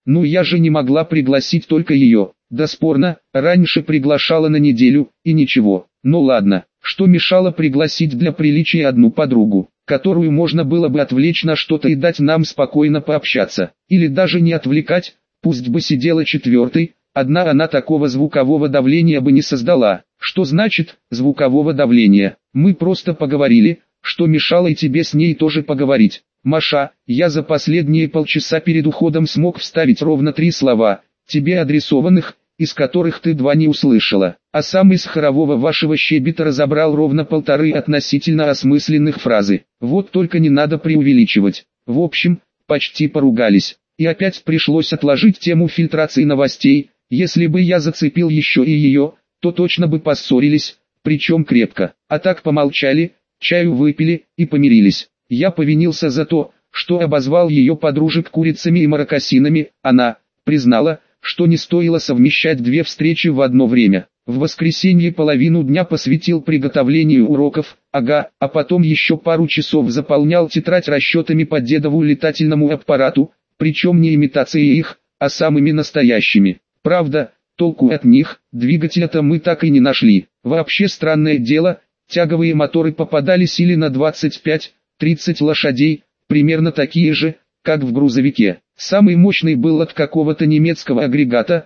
Ну я же не могла пригласить только ее. Да спорно, раньше приглашала на неделю, и ничего. Ну ладно, что мешало пригласить для приличия одну подругу, которую можно было бы отвлечь на что-то и дать нам спокойно пообщаться. Или даже не отвлекать, пусть бы сидела четвертой, одна она такого звукового давления бы не создала. Что значит звукового давления? Мы просто поговорили, что мешало и тебе с ней тоже поговорить. Маша, я за последние полчаса перед уходом смог вставить ровно 3 слова, тебе адресованных, из которых ты 2 не услышала, а сам из хорового вашего щебета разобрал ровно 1,5 относительно осмысленных фразы. Вот только не надо преувеличивать. В общем, почти поругались. И опять пришлось отложить тему фильтрации новостей. Если бы я зацепил еще и ее, то точно бы поссорились, причем крепко. А так помолчали, чаю выпили и помирились. Я повинился за то, что обозвал ее подружек курицами и маракасинами. Она признала, что не стоило совмещать 2 встречи в одно время. В воскресенье половину дня посвятил приготовлению уроков, а потом еще пару часов заполнял тетрадь расчетами по дедову летательному аппарату, причем не имитацией их, а самыми настоящими. Правда, толку от них, двигателя-то мы так и не нашли. Вообще странное дело, тяговые моторы попадались или на 25-30 лошадей, примерно такие же, как в грузовике. Самый мощный был от какого-то немецкого агрегата,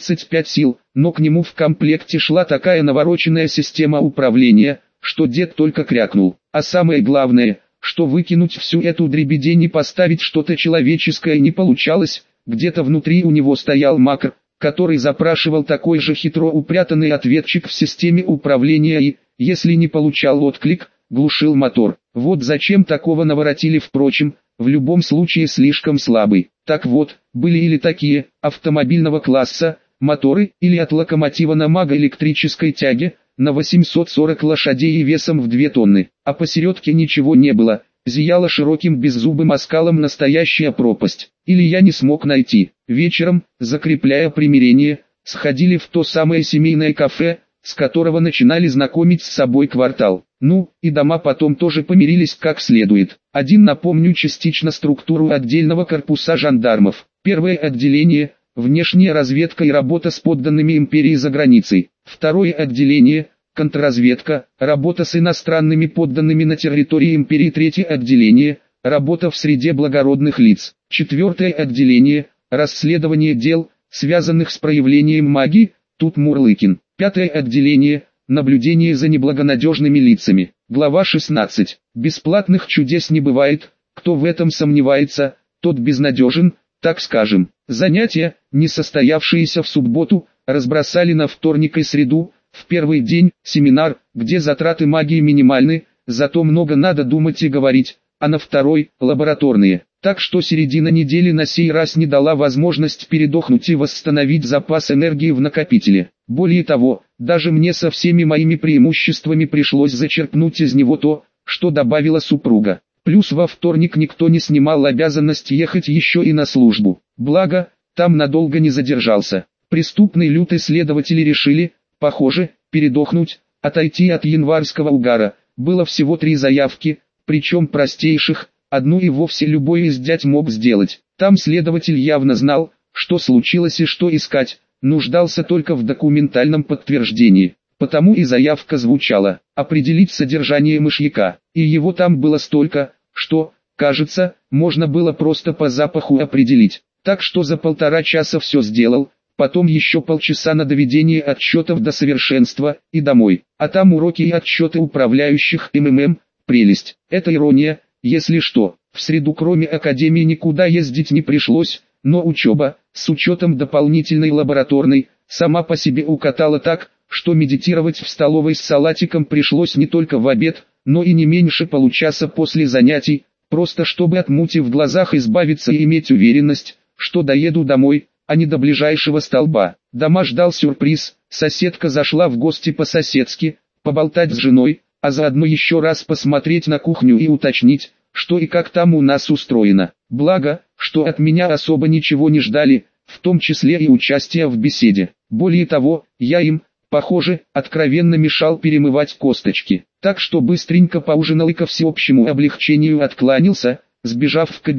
35 сил, но к нему в комплекте шла такая навороченная система управления, что дед только крякнул. А самое главное, что выкинуть всю эту дребедень и поставить что-то человеческое не получалось, где-то внутри у него стоял макр, который запрашивал такой же хитро упрятанный ответчик в системе управления и, если не получал отклик, глушил мотор. Вот зачем такого наворотили, впрочем, в любом случае слишком слабый. Так вот, были или такие, автомобильного класса, моторы, или от локомотива на магоэлектрической тяге, на 840 лошадей и весом в 2 тонны, а посередке ничего не было, зияла широким беззубым оскалом настоящая пропасть. Или я не смог найти. Вечером, закрепляя примирение, сходили в то самое семейное кафе, с которого начинали знакомить с собой квартал. Ну, и дома потом тоже помирились как следует. Один, напомню частично структуру отдельного корпуса жандармов. Первое отделение – внешняя разведка и работа с подданными империи за границей. Второе отделение – контрразведка, работа с иностранными подданными на территории империи. Третье отделение – работа в среде благородных лиц. Четвертое отделение – расследование дел, связанных с проявлением магии, тут Мурлыкин. Пятое отделение – наблюдение за неблагонадежными лицами. Глава 16. Бесплатных чудес не бывает, кто в этом сомневается, тот безнадежен, так скажем. Занятия, не состоявшиеся в субботу, разбросали на вторник и среду. В первый день – семинар, где затраты магии минимальны, зато много надо думать и говорить, а на второй – лабораторные. Так что середина недели на сей раз не дала возможность передохнуть и восстановить запас энергии в накопителе. Более того, даже мне со всеми моими преимуществами пришлось зачерпнуть из него то, что добавила супруга. Плюс во вторник никто не снимал обязанность ехать еще и на службу. Благо, там надолго не задержался. Преступный люд исследователи решили, похоже, передохнуть, отойти от январского угара. Было всего 3 заявки, причем простейших. Одну и вовсе любой из дядь мог сделать. Там следователь явно знал, что случилось и что искать, нуждался только в документальном подтверждении. Потому и заявка звучала: определить содержание мышьяка. И его там было столько, что, кажется, можно было просто по запаху определить. Так что за 1,5 часа все сделал, потом еще полчаса на доведение отчетов до совершенства, и домой. А там уроки и отчеты управляющих МММ, прелесть. Это ирония. Если что, в среду кроме академии никуда ездить не пришлось, но учеба, с учетом дополнительной лабораторной, сама по себе укатала так, что медитировать в столовой с салатиком пришлось не только в обед, но и не меньше получаса после занятий, просто чтобы от мути в глазах избавиться и иметь уверенность, что доеду домой, а не до ближайшего столба. Дома ждал сюрприз, соседка зашла в гости по-соседски, поболтать с женой, а заодно еще раз посмотреть на кухню и уточнить, что и как там у нас устроено. Благо, что от меня особо ничего не ждали, в том числе и участия в беседе. Более того, я им, похоже, откровенно мешал перемывать косточки. Так что быстренько поужинал и ко всеобщему облегчению откланялся, сбежав в кабинет.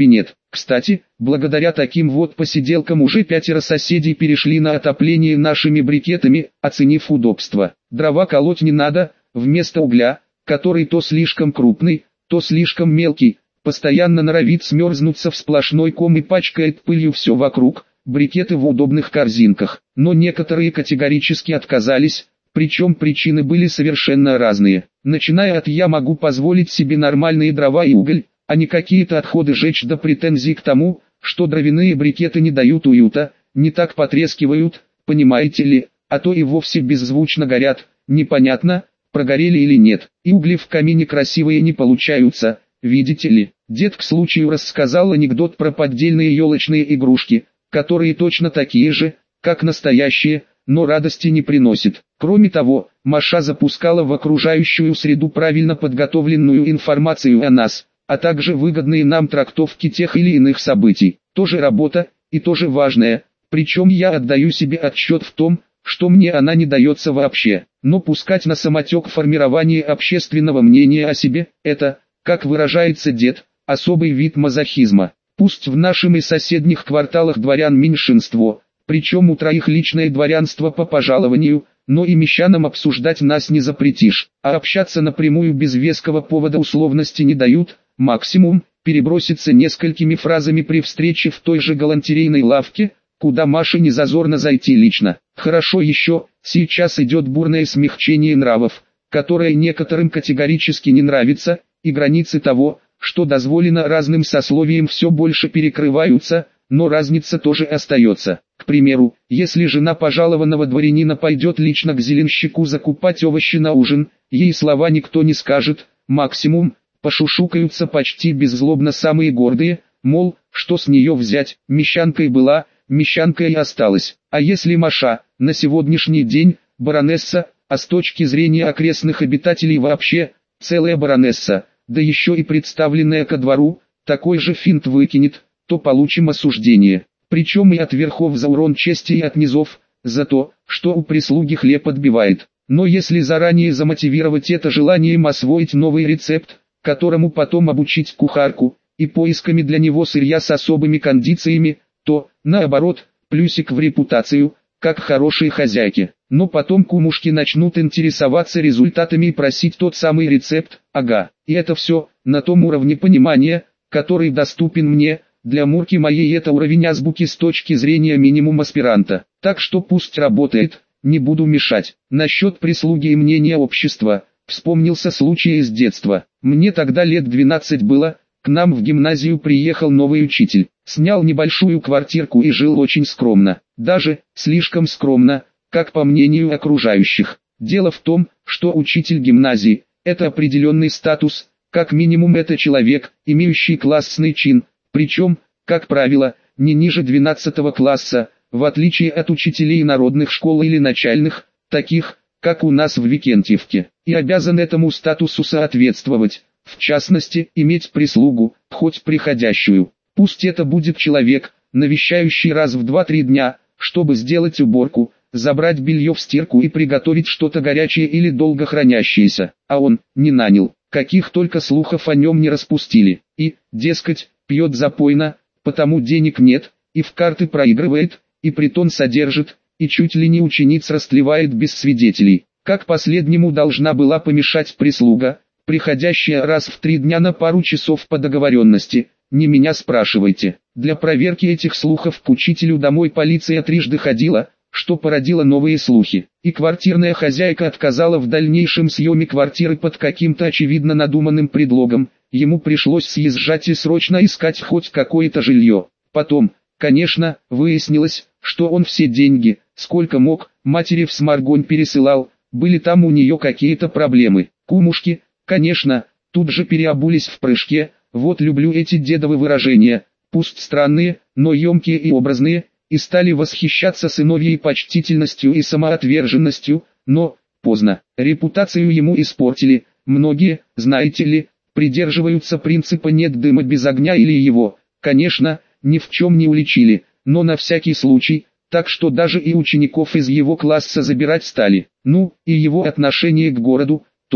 Кстати, благодаря таким вот посиделкам уже 5 соседей перешли на отопление нашими брикетами, оценив удобство. Дрова колоть не надо, вместо угля, который то слишком крупный, то слишком мелкий, постоянно норовит смерзнуться в сплошной ком и пачкает пылью все вокруг, брикеты в удобных корзинках. Но некоторые категорически отказались, причем причины были совершенно разные. Начиная от «я могу позволить себе нормальные дрова и уголь», а не какие-то отходы жечь, до претензий к тому, что дровяные брикеты не дают уюта, не так потрескивают, понимаете ли, а то и вовсе беззвучно горят, непонятно, прогорели или нет, и угли в камине красивые не получаются, видите ли. Дед к случаю рассказал анекдот про поддельные елочные игрушки, которые точно такие же, как настоящие, но радости не приносит. Кроме того, Маша запускала в окружающую среду правильно подготовленную информацию о нас, а также выгодные нам трактовки тех или иных событий. Тоже работа, и тоже важная, причем я отдаю себе отчет в том, что мне она не дается вообще. Но пускать на самотек формирование общественного мнения о себе – это, как выражается дед, особый вид мазохизма. Пусть в нашем и соседних кварталах дворян меньшинство, причем у троих личное дворянство по пожалованию, но и мещанам обсуждать нас не запретишь, а общаться напрямую без веского повода условности не дают, максимум – переброситься несколькими фразами при встрече в той же галантерейной лавке, куда Маше не зазорно зайти лично. Хорошо еще, сейчас идет бурное смягчение нравов, которое некоторым категорически не нравится, и границы того, что дозволено разным сословиям, все больше перекрываются, но разница тоже остается. К примеру, если жена пожалованного дворянина пойдет лично к зеленщику закупать овощи на ужин, ей слова никто не скажет, максимум, пошушукаются почти беззлобно самые гордые, мол, что с нее взять, мещанкой была, мещанкой и осталась. А если Маша, на сегодняшний день, баронесса, а с точки зрения окрестных обитателей вообще, целая баронесса, да еще и представленная ко двору, такой же финт выкинет, то получим осуждение. Причем и от верхов за урон чести, и от низов, за то, что у прислуги хлеб отбивает. Но если заранее замотивировать это желанием освоить новый рецепт, которому потом обучить кухарку, и поисками для него сырья с особыми кондициями, то, наоборот, плюсик в репутацию, как хорошие хозяйки. Но потом кумушки начнут интересоваться результатами и просить тот самый рецепт, ага. И это все, на том уровне понимания, который доступен мне. Для Мурки моей это уровень азбуки с точки зрения минимум аспиранта. Так что пусть работает, не буду мешать. Насчет прислуги и мнения общества, вспомнился случай из детства. Мне тогда лет 12 было, к нам в гимназию приехал новый учитель. Снял небольшую квартирку и жил очень скромно. Даже, слишком скромно, как по мнению окружающих. Дело в том, что учитель гимназии – это определенный статус, как минимум это человек, имеющий классный чин. Причем, как правило, не ниже 12 класса, в отличие от учителей народных школ или начальных, таких, как у нас в Викентьевке, и обязан этому статусу соответствовать, в частности, иметь прислугу, хоть приходящую. Пусть это будет человек, навещающий раз в 2-3 дня, чтобы сделать уборку, забрать белье в стирку и приготовить что-то горячее или долго хранящееся, а он не нанял, каких только слухов о нем не распустили, и, дескать, пьет запойно, потому денег нет, и в карты проигрывает, и притон содержит, и чуть ли не учениц растлевает без свидетелей. Как последнему должна была помешать прислуга, приходящая раз в 3 дня на пару часов по договоренности, не меня спрашивайте. Для проверки этих слухов к учителю домой полиция трижды ходила, что породило новые слухи, и квартирная хозяйка отказала в дальнейшем съеме квартиры под каким-то очевидно надуманным предлогом. Ему пришлось съезжать и срочно искать хоть какое-то жилье. Потом, конечно, выяснилось, что он все деньги, сколько мог, матери в Сморгонь пересылал, были там у нее какие-то проблемы. Кумушки, конечно, тут же переобулись в прыжке, вот люблю эти дедовы выражения, пусть странные, но емкие и образные, и стали восхищаться сыновьей почтительностью и самоотверженностью, но, поздно, репутацию ему испортили, многие, знаете ли, придерживаются принципа «нет дыма без огня» или его, конечно, ни в чем не уличили, но на всякий случай, так что даже и учеников из его класса забирать стали. Ну, и его отношение к городу, тоже.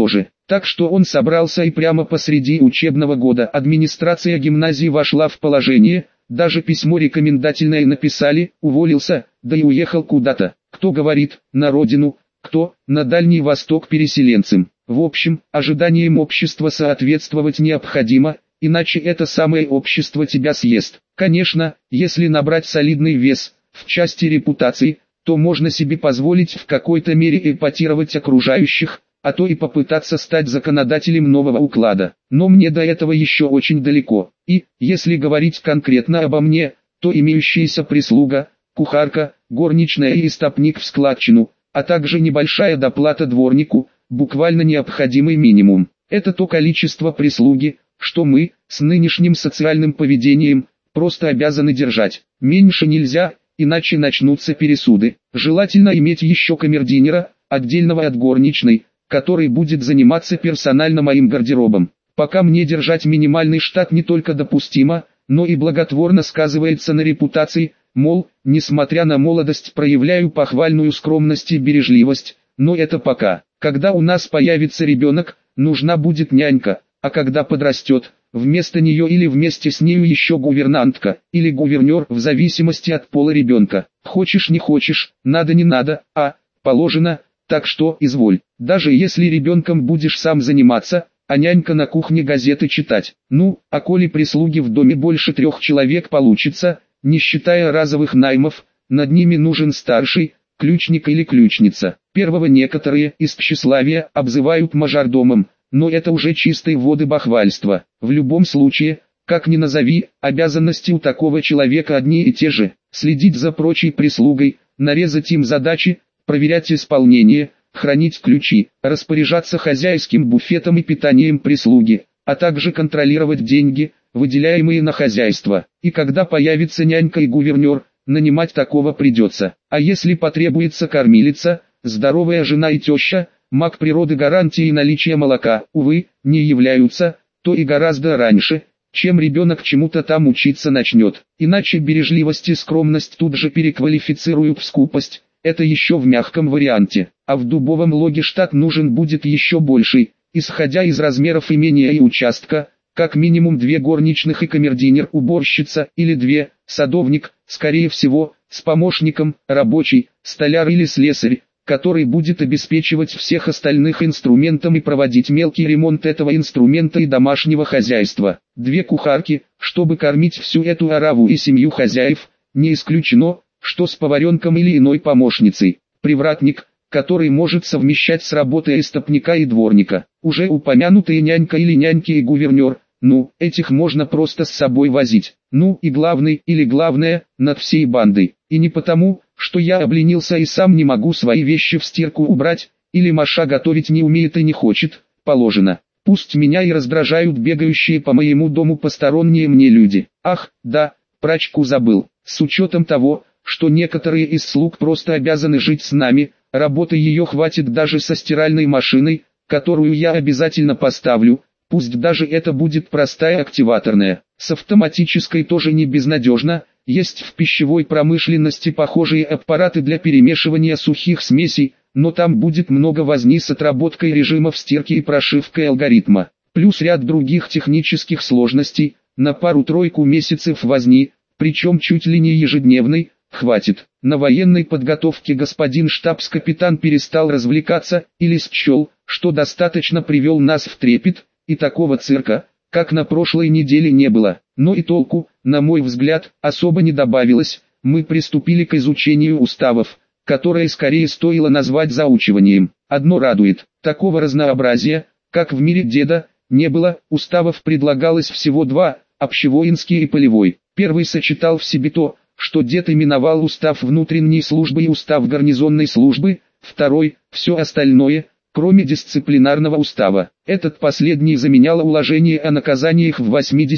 Так что он собрался, и прямо посреди учебного года администрация гимназии вошла в положение, даже письмо рекомендательное написали, уволился, да и уехал куда-то. Кто говорит, на родину, кто, на Дальний Восток переселенцам. В общем, ожиданиям общества соответствовать необходимо, иначе это самое общество тебя съест. Конечно, если набрать солидный вес в части репутации, то можно себе позволить в какой-то мере эпатировать окружающих, а то и попытаться стать законодателем нового уклада. Но мне до этого еще очень далеко. И, если говорить конкретно обо мне, то имеющаяся прислуга, кухарка, горничная и истопник в складчину, а также небольшая доплата дворнику, буквально необходимый минимум. Это то количество прислуги, что мы, с нынешним социальным поведением, просто обязаны держать. Меньше нельзя, иначе начнутся пересуды. Желательно иметь еще камердинера, отдельного от горничной, который будет заниматься персонально моим гардеробом. Пока мне держать минимальный штат не только допустимо, но и благотворно сказывается на репутации, мол, несмотря на молодость проявляю похвальную скромность и бережливость, но это пока. Когда у нас появится ребенок, нужна будет нянька, а когда подрастет, вместо нее или вместе с нею еще гувернантка, или гувернер в зависимости от пола ребенка. Хочешь не хочешь, надо не надо, а положено, так что изволь. Даже если ребенком будешь сам заниматься, а нянька на кухне газеты читать. Ну, а коли прислуги в доме больше 3 человек получится, не считая разовых наймов, над ними нужен старший, ключник или ключница. Первого некоторые из тщеславия обзывают мажордомом, но это уже чистой воды бахвальство. В любом случае, как ни назови, обязанности у такого человека одни и те же: следить за прочей прислугой, нарезать им задачи, проверять исполнение, хранить ключи, распоряжаться хозяйским буфетом и питанием прислуги, а также контролировать деньги, выделяемые на хозяйство. И когда появится нянька и гувернер, нанимать такого придется. А если потребуется кормилица, здоровая жена и теща, маг природы гарантии наличия молока, увы, не являются, то и гораздо раньше, чем ребенок чему-то там учиться начнет. Иначе бережливость и скромность тут же переквалифицируют в скупость. Это еще в мягком варианте, а в дубовом логе штат нужен будет еще больший, исходя из размеров имения и участка, как минимум 2 горничных и камердинер-уборщица, или 2, садовник, скорее всего, с помощником, рабочий, столяр или слесарь, который будет обеспечивать всех остальных инструментом и проводить мелкий ремонт этого инструмента и домашнего хозяйства. 2 кухарки, чтобы кормить всю эту ораву и семью хозяев, не исключено, что с поваренком или иной помощницей. Привратник, который может совмещать с работой истопника и дворника. Уже упомянутые нянька или няньки и гувернер, этих можно просто с собой возить. И главный или главное, над всей бандой. И не потому, что я обленился и сам не могу свои вещи в стирку убрать, или Маша готовить не умеет и не хочет, положено. Пусть меня и раздражают бегающие по моему дому посторонние мне люди. Ах, да, прачку забыл. С учетом того, что некоторые из слуг просто обязаны жить с нами, работы ее хватит даже со стиральной машиной, которую я обязательно поставлю, пусть даже это будет простая активаторная. С автоматической тоже не безнадежно, есть в пищевой промышленности похожие аппараты для перемешивания сухих смесей, но там будет много возни с отработкой режимов стирки и прошивкой алгоритма. Плюс ряд других технических сложностей, на пару-тройку месяцев возни, причем чуть ли не ежедневной, хватит. На военной подготовке господин штабс-капитан перестал развлекаться, или счел, что достаточно привел нас в трепет, и такого цирка, как на прошлой неделе, не было. Но и толку, на мой взгляд, особо не добавилось. Мы приступили к изучению уставов, которое скорее стоило назвать заучиванием. Одно радует: такого разнообразия, как в мире деда, не было. Уставов предлагалось всего 2, общевоинский и полевой. Первый сочетал в себе то, что дед именовал устав внутренней службы и устав гарнизонной службы, второй – все остальное, кроме дисциплинарного устава. Этот последний заменял уложение о наказаниях в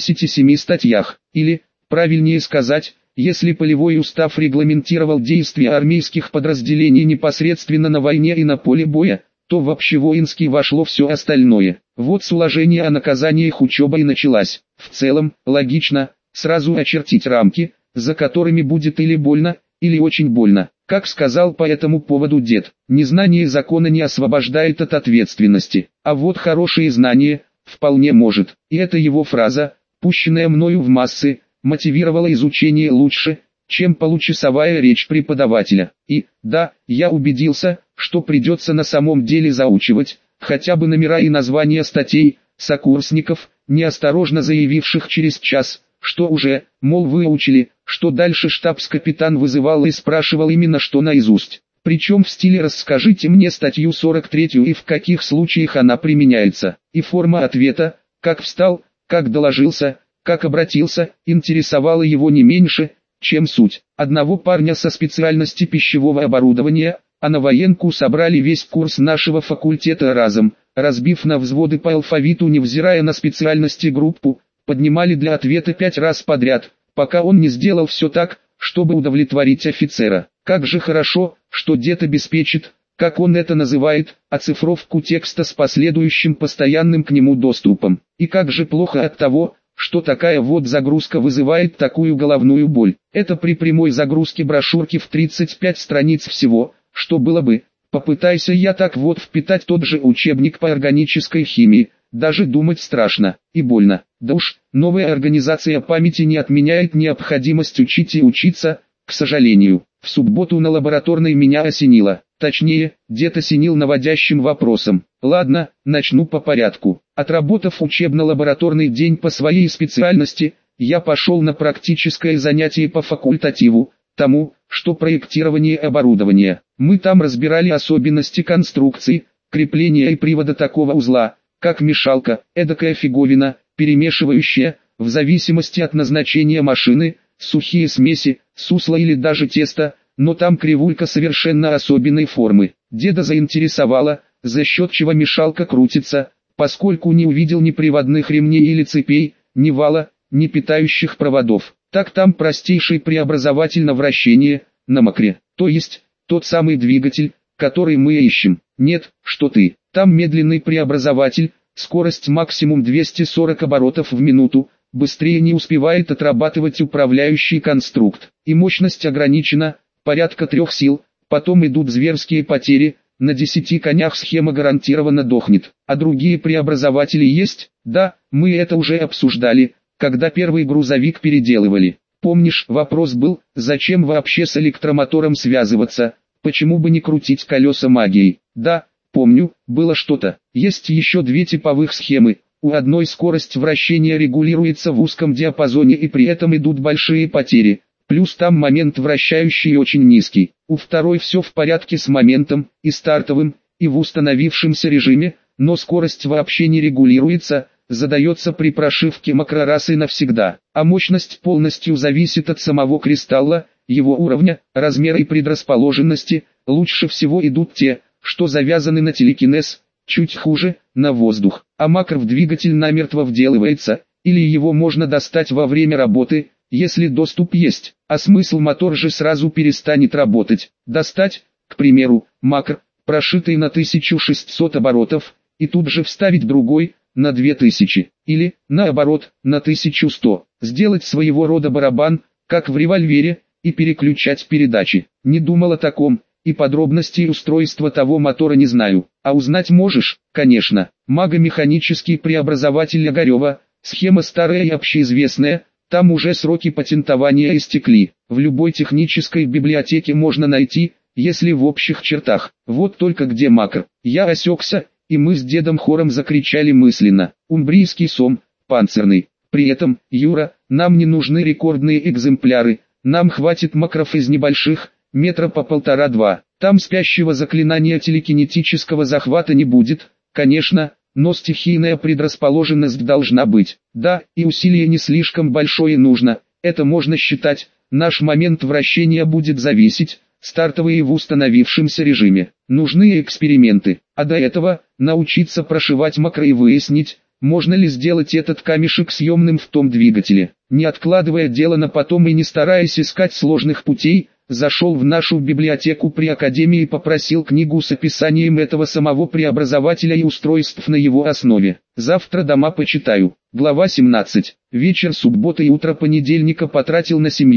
87 статьях, или, правильнее сказать, если полевой устав регламентировал действия армейских подразделений непосредственно на войне и на поле боя, то в общевоинский вошло все остальное. Вот с уложения о наказаниях учеба и началась. В целом, логично, сразу очертить рамки, за которыми будет или больно, или очень больно. Как сказал по этому поводу дед, незнание закона не освобождает от ответственности, а вот хорошее знание вполне может. И эта его фраза, пущенная мною в массы, мотивировала изучение лучше, чем получасовая речь преподавателя. И, да, я убедился, что придется на самом деле заучивать, хотя бы номера и названия статей, сокурсников, неосторожно заявивших через час, что уже, мол, выучили, что дальше штабс-капитан вызывал и спрашивал именно что наизусть. Причем в стиле «расскажите мне статью 43 и в каких случаях она применяется». И форма ответа, как встал, как доложился, как обратился, интересовала его не меньше, чем суть. Одного парня со специальности пищевого оборудования, а на военку собрали весь курс нашего факультета разом, разбив на взводы по алфавиту, невзирая на специальности группу, поднимали для ответа 5 раз подряд, пока он не сделал все так, чтобы удовлетворить офицера. Как же хорошо, что дед обеспечит, как он это называет, оцифровку текста с последующим постоянным к нему доступом. И как же плохо от того, что такая вот загрузка вызывает такую головную боль. Это при прямой загрузке брошюрки в 35 страниц всего, что было бы, попытайся я так вот впитать тот же учебник по органической химии, даже думать страшно и больно. Да уж, новая организация памяти не отменяет необходимость учить и учиться, к сожалению. В субботу на лабораторной меня осенило, точнее, дед осенил наводящим вопросом. Ладно, начну по порядку. Отработав учебно-лабораторный день по своей специальности, я пошел на практическое занятие по факультативу, тому, что проектирование оборудования. Мы там разбирали особенности конструкции, крепления и привода такого узла, как мешалка, эдакая фиговина, перемешивающая, в зависимости от назначения машины, сухие смеси, сусло или даже тесто, но там кривулька совершенно особенной формы. Деда заинтересовало, за счет чего мешалка крутится, поскольку не увидел ни приводных ремней или цепей, ни вала, ни питающих проводов. Так там простейший преобразователь на вращение, на макре, то есть, тот самый двигатель, который мы ищем. Нет, что ты, там медленный преобразователь, скорость максимум 240 оборотов в минуту, быстрее не успевает отрабатывать управляющий конструкт. И мощность ограничена, порядка 3 сил, потом идут зверские потери, на 10 конях схема гарантированно дохнет. А другие преобразователи есть? Да, мы это уже обсуждали, когда первый грузовик переделывали. Помнишь, вопрос был, зачем вообще с электромотором связываться, почему бы не крутить колеса магией? Да, помню, было что-то. Есть еще 2 типовых схемы. У одной скорость вращения регулируется в узком диапазоне и при этом идут большие потери, плюс там момент вращающий очень низкий. У второй все в порядке с моментом, и стартовым, и в установившемся режиме, но скорость вообще не регулируется, задается при прошивке макро раз и навсегда. А мощность полностью зависит от самого кристалла, его уровня, размера и предрасположенности. Лучше всего идут те, что завязаны на телекинез, чуть хуже, на воздух. А макр в двигатель намертво вделывается, или его можно достать во время работы, если доступ есть, а смысл мотор же сразу перестанет работать. Достать, к примеру, макр, прошитый на 1600 оборотов, и тут же вставить другой, на 2000, или, наоборот, на 1100. Сделать своего рода барабан, как в револьвере, и переключать передачи. Не думал о таком, и подробностей устройства того мотора не знаю. А узнать можешь? Конечно. Магомеханический преобразователь Огарева, схема старая и общеизвестная, там уже сроки патентования истекли. В любой технической библиотеке можно найти, если в общих чертах. Вот только где макр? Я осекся, и мы с дедом хором закричали мысленно. Умбрийский сом, панцирный. При этом, Юра, нам не нужны рекордные экземпляры, нам хватит макров из небольших, метра по 1,5-2. Там спящего заклинания телекинетического захвата не будет, конечно, но стихийная предрасположенность должна быть. Да, и усилие не слишком большое нужно, это можно считать, наш момент вращения будет зависеть, стартовые в установившемся режиме. Нужны эксперименты, а до этого, научиться прошивать макро и выяснить, можно ли сделать этот камешек съемным в том двигателе. Не откладывая дело на потом и не стараясь искать сложных путей, зашел в нашу библиотеку при академии и попросил книгу с описанием этого самого преобразователя и устройств на его основе. Завтра дома почитаю. Глава 17. Вечер субботы и утро понедельника потратил на семью.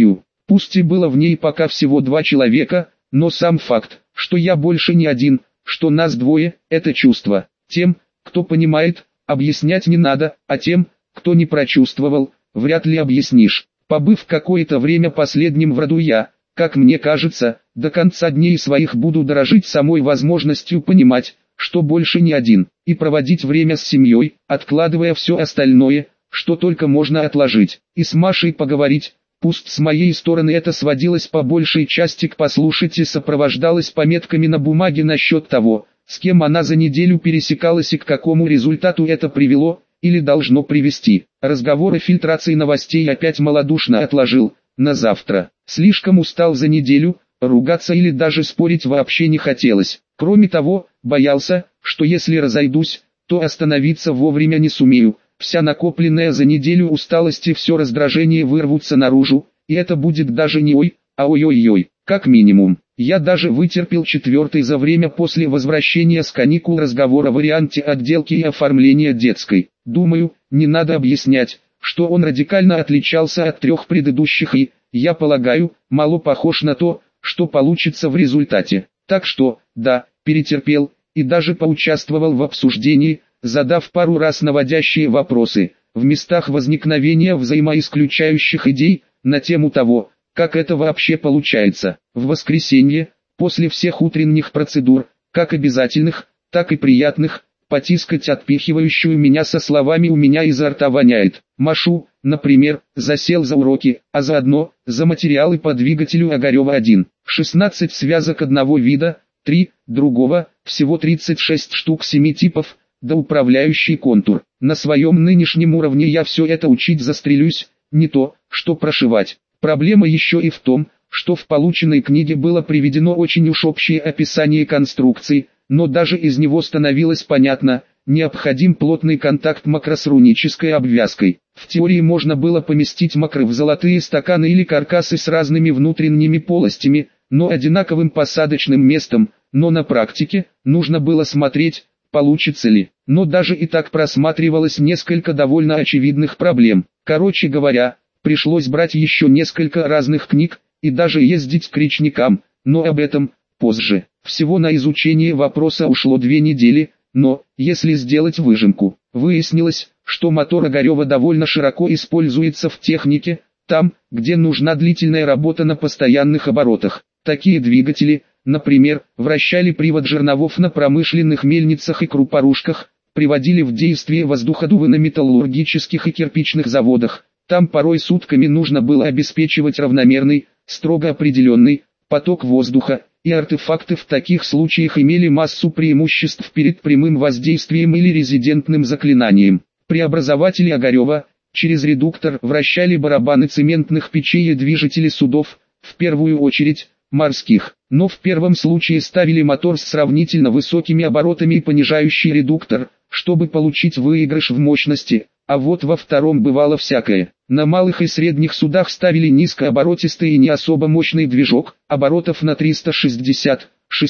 Пусть и было в ней пока всего 2 человека, но сам факт, что я больше не один, что нас двое, это чувство. Тем, кто понимает, объяснять не надо, а тем, кто не прочувствовал, вряд ли объяснишь. Побыв какое-то время последним в роду я, как мне кажется, до конца дней своих буду дорожить самой возможностью понимать, что больше не один, и проводить время с семьей, откладывая все остальное, что только можно отложить, и с Машей поговорить. Пусть с моей стороны это сводилось по большей части к послушать и сопровождалось пометками на бумаге насчет того, с кем она за неделю пересекалась и к какому результату это привело, или должно привести. Разговор о фильтрации новостей опять малодушно отложил, на завтра. Слишком устал за неделю, ругаться или даже спорить вообще не хотелось. Кроме того, боялся, что если разойдусь, то остановиться вовремя не сумею. Вся накопленная за неделю усталость и все раздражение вырвутся наружу, и это будет даже не ой, а ой-ой-ой, как минимум. Я даже вытерпел 4-й за время после возвращения с каникул разговор о варианте отделки и оформления детской. Думаю, не надо объяснять, что он радикально отличался от 3 предыдущих и, я полагаю, мало похож на то, что получится в результате. Так что, да, перетерпел, и даже поучаствовал в обсуждении, задав пару раз наводящие вопросы, в местах возникновения взаимоисключающих идей, на тему того, как это вообще получается. В воскресенье, после всех утренних процедур, как обязательных, так и приятных, потискать отпихивающую меня со словами «у меня изо рта воняет». Машу, например, засел за уроки, а заодно, за материалы по двигателю Огарева-1. 16 связок одного вида, 3, другого, всего 36 штук 7 типов, да управляющий контур. На своем нынешнем уровне я все это учить застрелюсь, не то, что прошивать. Проблема еще и в том, что в полученной книге было приведено очень уж общее описание конструкций, но даже из него становилось понятно, необходим плотный контакт макро с рунической обвязкой. В теории можно было поместить макры в золотые стаканы или каркасы с разными внутренними полостями, но одинаковым посадочным местом, но на практике, нужно было смотреть, получится ли. Но даже и так просматривалось несколько довольно очевидных проблем. Короче говоря, пришлось брать еще несколько разных книг, и даже ездить к речникам, но об этом позже. Всего на изучение вопроса ушло 2 недели, но, если сделать выжимку, выяснилось, что мотор Огарева довольно широко используется в технике, там, где нужна длительная работа на постоянных оборотах. Такие двигатели, например, вращали привод жерновов на промышленных мельницах и крупорушках, приводили в действие воздуходувы на металлургических и кирпичных заводах. Там порой сутками нужно было обеспечивать равномерный, строго определенный поток воздуха, и артефакты в таких случаях имели массу преимуществ перед прямым воздействием или резидентным заклинанием. Преобразователи Огарева через редуктор вращали барабаны цементных печей и движители судов, в первую очередь, морских. Но в первом случае ставили мотор с сравнительно высокими оборотами и понижающий редуктор, чтобы получить выигрыш в мощности, а вот во втором бывало всякое. На малых и средних судах ставили низкооборотистый и не особо мощный движок, оборотов на 360-600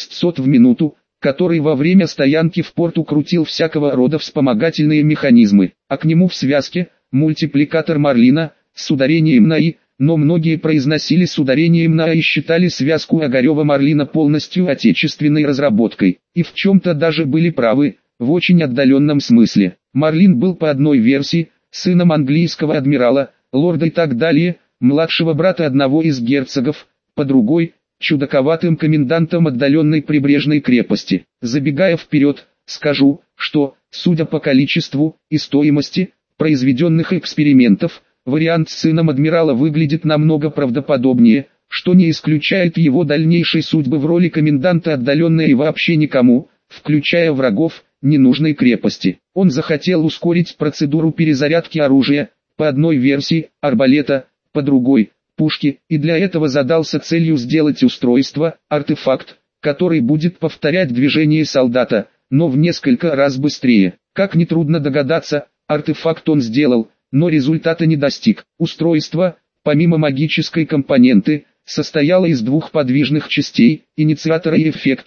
в минуту, который во время стоянки в порту крутил всякого рода вспомогательные механизмы, а к нему в связке мультипликатор Марлина с ударением на «и», но многие произносили с ударением на «а» и считали связку Огарева-Марлина полностью отечественной разработкой, и в чем-то даже были правы, в очень отдаленном смысле. Марлин был по одной версии, сыном английского адмирала, лорда и так далее, младшего брата одного из герцогов, по другой, чудаковатым комендантом отдаленной прибрежной крепости. Забегая вперед, скажу, что, судя по количеству и стоимости произведенных экспериментов, вариант с сыном адмирала выглядит намного правдоподобнее, что не исключает его дальнейшей судьбы в роли коменданта отдаленной и вообще никому, включая врагов, ненужной крепости. Он захотел ускорить процедуру перезарядки оружия, по одной версии, арбалета, по другой, пушки, и для этого задался целью сделать устройство, артефакт, который будет повторять движение солдата, но в несколько раз быстрее. Как нетрудно догадаться, артефакт он сделал, но результата не достиг. Устройство, помимо магической компоненты, состояло из 2 подвижных частей, инициатора и эффектора,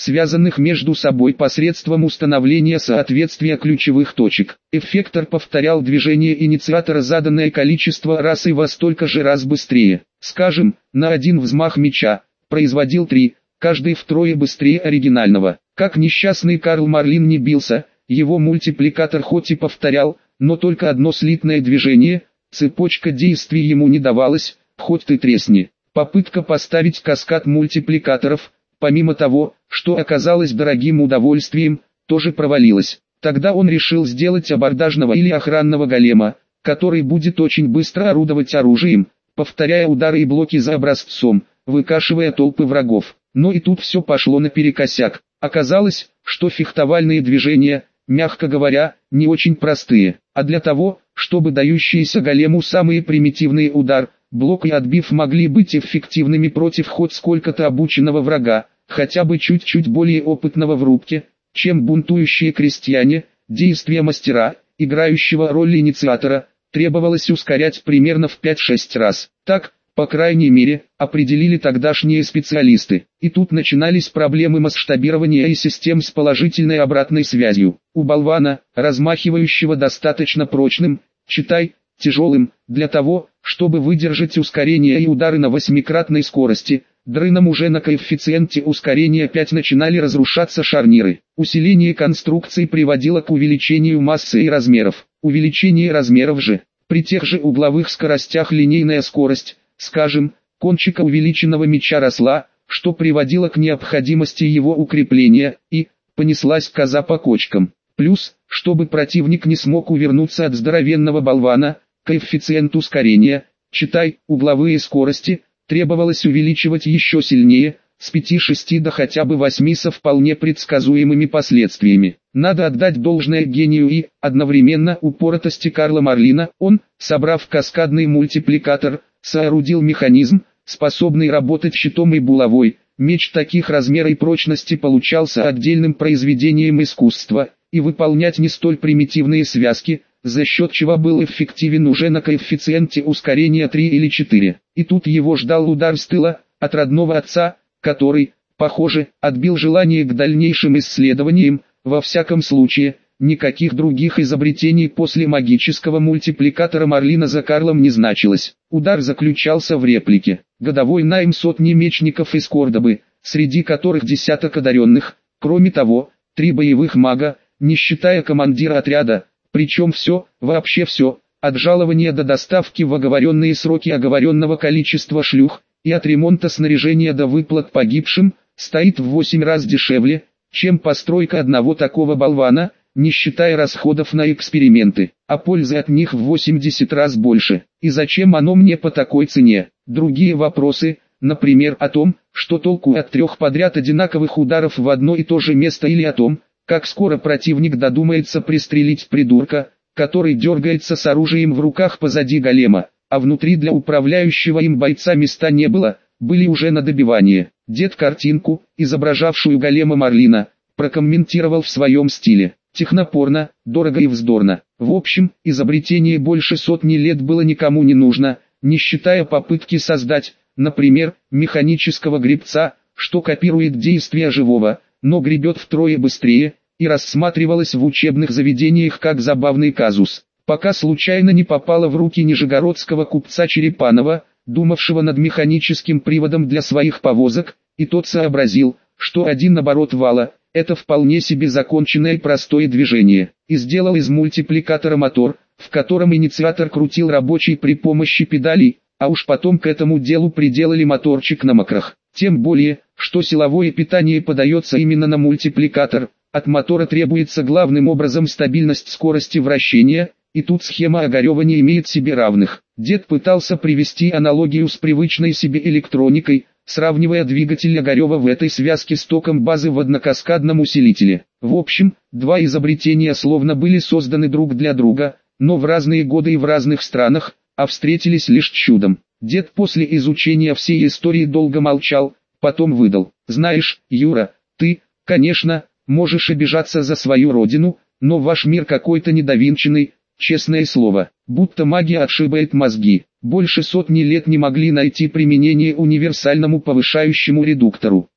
связанных между собой посредством установления соответствия ключевых точек. Эффектор повторял движение инициатора заданное количество раз и во столько же раз быстрее. Скажем, на один взмах меча производил 3, каждый втрое быстрее оригинального. Как несчастный Карл Марлин не бился, его мультипликатор хоть и повторял, но только одно слитное движение, цепочка действий ему не давалась, хоть ты тресни. Попытка поставить каскад мультипликаторов, помимо того, что оказалось дорогим удовольствием, тоже провалилась. Тогда он решил сделать абордажного или охранного голема, который будет очень быстро орудовать оружием, повторяя удары и блоки за образцом, выкашивая толпы врагов. Но и тут все пошло наперекосяк. Оказалось, что фехтовальные движения, мягко говоря, не очень простые. А для того, чтобы дающиеся голему самые примитивные удар, блок и отбив могли быть эффективными против хоть сколько-то обученного врага, хотя бы чуть-чуть более опытного в рубке, чем бунтующие крестьяне, действия мастера, играющего роль инициатора, требовалось ускорять примерно в 5-6 раз. Так, по крайней мере, определили тогдашние специалисты. И тут начинались проблемы масштабирования и систем с положительной обратной связью. У болвана, размахивающего достаточно прочным, читай, тяжелым, для того, чтобы выдержать ускорение и удары на 8-кратной скорости, дрыном уже на коэффициенте ускорения 5 начинали разрушаться шарниры. Усиление конструкций приводило к увеличению массы и размеров. Увеличение размеров же, при тех же угловых скоростях линейная скорость, скажем, кончика увеличенного меча росла, что приводило к необходимости его укрепления, и понеслась коза по кочкам. Плюс, чтобы противник не смог увернуться от здоровенного болвана, коэффициент ускорения, читай, угловые скорости, требовалось увеличивать еще сильнее, с 5-6 до хотя бы 8 со вполне предсказуемыми последствиями. Надо отдать должное гению и, одновременно, упоротости Карла Марлина. Он, собрав каскадный мультипликатор, соорудил механизм, способный работать щитом и булавой. Меч таких размеров и прочности получался отдельным произведением искусства, и выполнять не столь примитивные связки, за счет чего был эффективен уже на коэффициенте ускорения 3 или 4. И тут его ждал удар с тыла, от родного отца, который, похоже, отбил желание к дальнейшим исследованиям. Во всяком случае, никаких других изобретений после магического мультипликатора Марлина за Карлом не значилось. Удар заключался в реплике. Годовой найм сотни мечников из Кордобы, среди которых десяток одаренных, кроме того, 3 боевых мага, не считая командира отряда, причем все, вообще все, от жалования до доставки в оговоренные сроки оговоренного количества шлюх, и от ремонта снаряжения до выплат погибшим, стоит в 8 раз дешевле, чем постройка одного такого болвана, не считая расходов на эксперименты, а пользы от них в 80 раз больше. И зачем оно мне по такой цене? Другие вопросы, например о том, что толку от 3 подряд одинаковых ударов в одно и то же место, или о том, как скоро противник додумается пристрелить придурка, который дергается с оружием в руках позади голема, а внутри для управляющего им бойца места не было, были уже на добивание. Дед картинку, изображавшую голема Марлина, прокомментировал в своем стиле: технопорно, дорого и вздорно. В общем, изобретение больше сотни лет было никому не нужно, не считая попытки создать, например, механического гребца, что копирует действия живого, но гребет втрое быстрее, и рассматривалось в учебных заведениях как забавный казус, пока случайно не попало в руки нижегородского купца Черепанова, думавшего над механическим приводом для своих повозок, и тот сообразил, что один оборот вала – это вполне себе законченное простое движение, и сделал из мультипликатора мотор, в котором инициатор крутил рабочий при помощи педалей, а уж потом к этому делу приделали моторчик на макрах. Тем более, что силовое питание подается именно на мультипликатор, от мотора требуется главным образом стабильность скорости вращения, и тут схема Огарева не имеет себе равных. Дед пытался привести аналогию с привычной себе электроникой, сравнивая двигатель Огарева в этой связке с током базы в однокаскадном усилителе. В общем, 2 изобретения словно были созданы друг для друга, но в разные годы и в разных странах, а встретились лишь чудом. Дед после изучения всей истории долго молчал, потом выдал: «Знаешь, Юра, ты, конечно, можешь обижаться за свою родину, но ваш мир какой-то недовинченный, честное слово, будто магия отшибает мозги. Больше сотни лет не могли найти применение универсальному повышающему редуктору.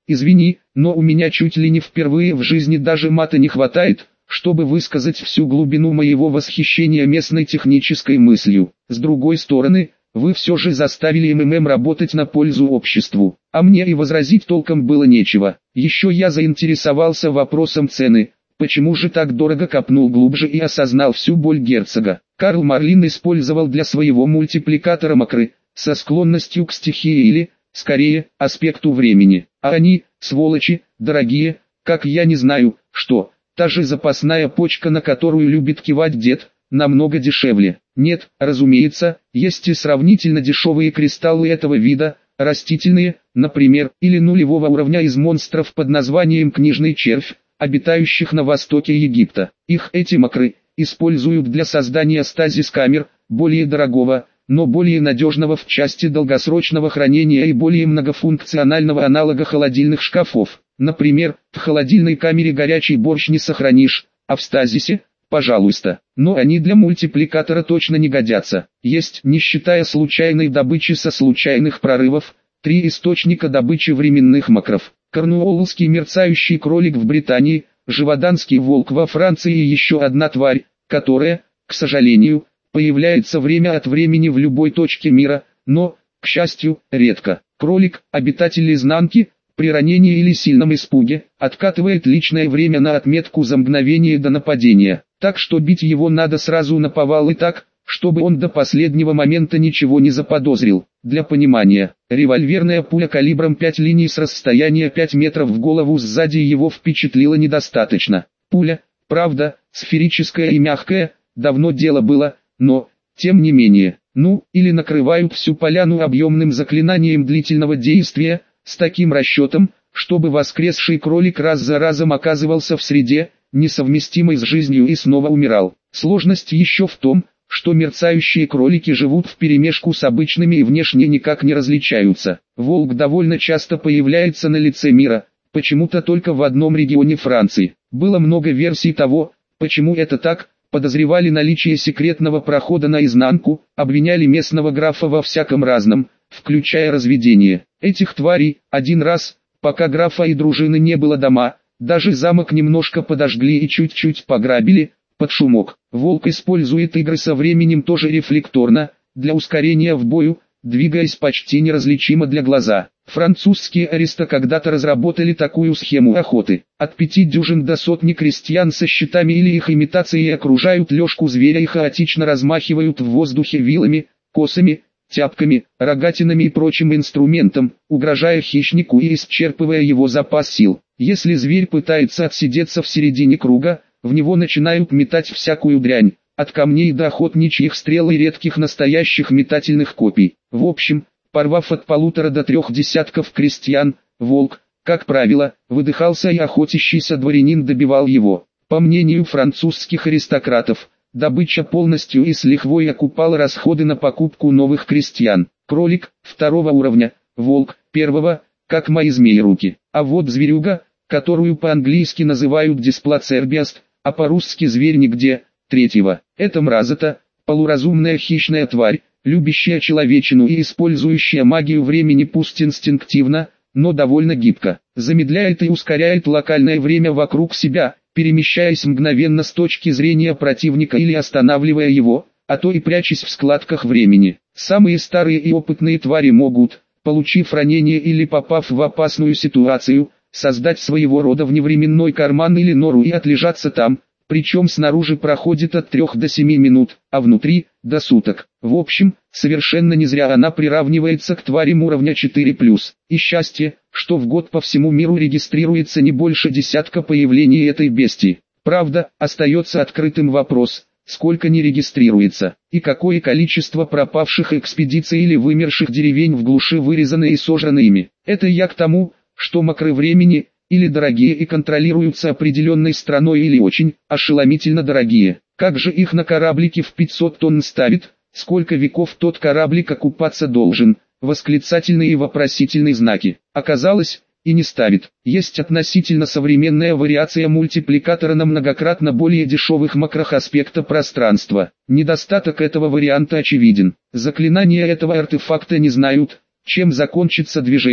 извини, но у меня чуть ли не впервые в жизни даже мата не хватает, чтобы высказать всю глубину моего восхищения местной технической мыслью. С другой стороны, вы все же заставили МММ работать на пользу обществу, а мне и возразить толком было нечего. Еще я заинтересовался вопросом цены, почему же так дорого, копнул глубже и осознал всю боль герцога. Карл Марлин использовал для своего мультипликатора макры, со склонностью к стихии или, скорее, аспекту времени. А они, сволочи, дорогие, как я не знаю, что, та же запасная почка, на которую любит кивать дед, намного дешевле. Нет, разумеется, есть и сравнительно дешевые кристаллы этого вида, растительные, например, или нулевого уровня из монстров под названием книжный червь, обитающих на востоке Египта. Их эти макры используют для создания стазис-камер, более дорогого, но более надежного в части долгосрочного хранения и более многофункционального аналога холодильных шкафов. Например, в холодильной камере горячий борщ не сохранишь, а в стазисе – пожалуйста. Но они для мультипликатора точно не годятся. Есть, не считая случайной добычи со случайных прорывов, 3 источника добычи временных макров. Корнуоллский мерцающий кролик в Британии, живоданский волк во Франции и еще одна тварь, которая, к сожалению, появляется время от времени в любой точке мира, но, к счастью, редко. Кролик, обитатель изнанки, при ранении или сильном испуге, откатывает личное время на отметку за мгновение до нападения. Так что бить его надо сразу наповал и так, чтобы он до последнего момента ничего не заподозрил. Для понимания, револьверная пуля калибром 5 линий с расстояния 5 метров в голову сзади его впечатлила недостаточно. Пуля, правда, сферическая и мягкая, давно дело было, но, тем не менее, или накрывают всю поляну объемным заклинанием длительного действия, с таким расчетом, чтобы воскресший кролик раз за разом оказывался в среде, несовместимой с жизнью и снова умирал. Сложность еще в том, что мерцающие кролики живут вперемешку с обычными и внешне никак не различаются. Волк довольно часто появляется на лице мира, почему-то только в одном регионе Франции. Было много версий того, почему это так, подозревали наличие секретного прохода наизнанку, обвиняли местного графа во всяком разном, включая разведение. Этих тварей, один раз, пока графа и дружины не было дома, даже замок немножко подожгли и чуть-чуть пограбили, под шумок. Волк использует игры со временем тоже рефлекторно, для ускорения в бою, двигаясь почти неразличимо для глаза. Французские аристы когда-то разработали такую схему охоты. От 5 дюжин до сотни крестьян со щитами или их имитацией окружают лёжку зверя и хаотично размахивают в воздухе вилами, косами, тяпками, рогатинами и прочим инструментом, угрожая хищнику и исчерпывая его запас сил. Если зверь пытается отсидеться в середине круга, в него начинают метать всякую дрянь, от камней до охотничьих стрел и редких настоящих метательных копий. В общем, порвав от 1,5 до 3 десятков крестьян, волк, как правило, выдыхался и охотящийся дворянин добивал его. По мнению французских аристократов, добыча полностью и с лихвой окупала расходы на покупку новых крестьян. Кролик, 2-го уровня, волк, 1-го, как мои змеи-руки. А вот зверюга, которую по-английски называют дисплацербиаст, а по-русски зверь нигде, 3-го. Это мразота, полуразумная хищная тварь, любящая человечину и использующая магию времени пусть инстинктивно, но довольно гибко. Замедляет и ускоряет локальное время вокруг себя, перемещаясь мгновенно с точки зрения противника или останавливая его, а то и прячась в складках времени. Самые старые и опытные твари могут, получив ранение или попав в опасную ситуацию, создать своего рода вневременной карман или нору и отлежаться там, причем снаружи проходит от 3 до 7 минут, а внутри – до суток. В общем, совершенно не зря она приравнивается к тварям уровня 4+. И счастье, что в год по всему миру регистрируется не больше десятка появлений этой бестии. Правда, остается открытым вопрос, сколько не регистрируется, и какое количество пропавших экспедиций или вымерших деревень в глуши вырезаны и сожраны ими. Это я к тому, что макры времени, или дорогие и контролируются определенной страной или очень, ошеломительно дорогие. Как же их на кораблике в 500 тонн ставит, сколько веков тот кораблик окупаться должен, восклицательные и вопросительные знаки. Оказалось, и не ставит. Есть относительно современная вариация мультипликатора на многократно более дешевых макрах аспекта пространства. Недостаток этого варианта очевиден. Заклинания этого артефакта не знают, чем закончится движение,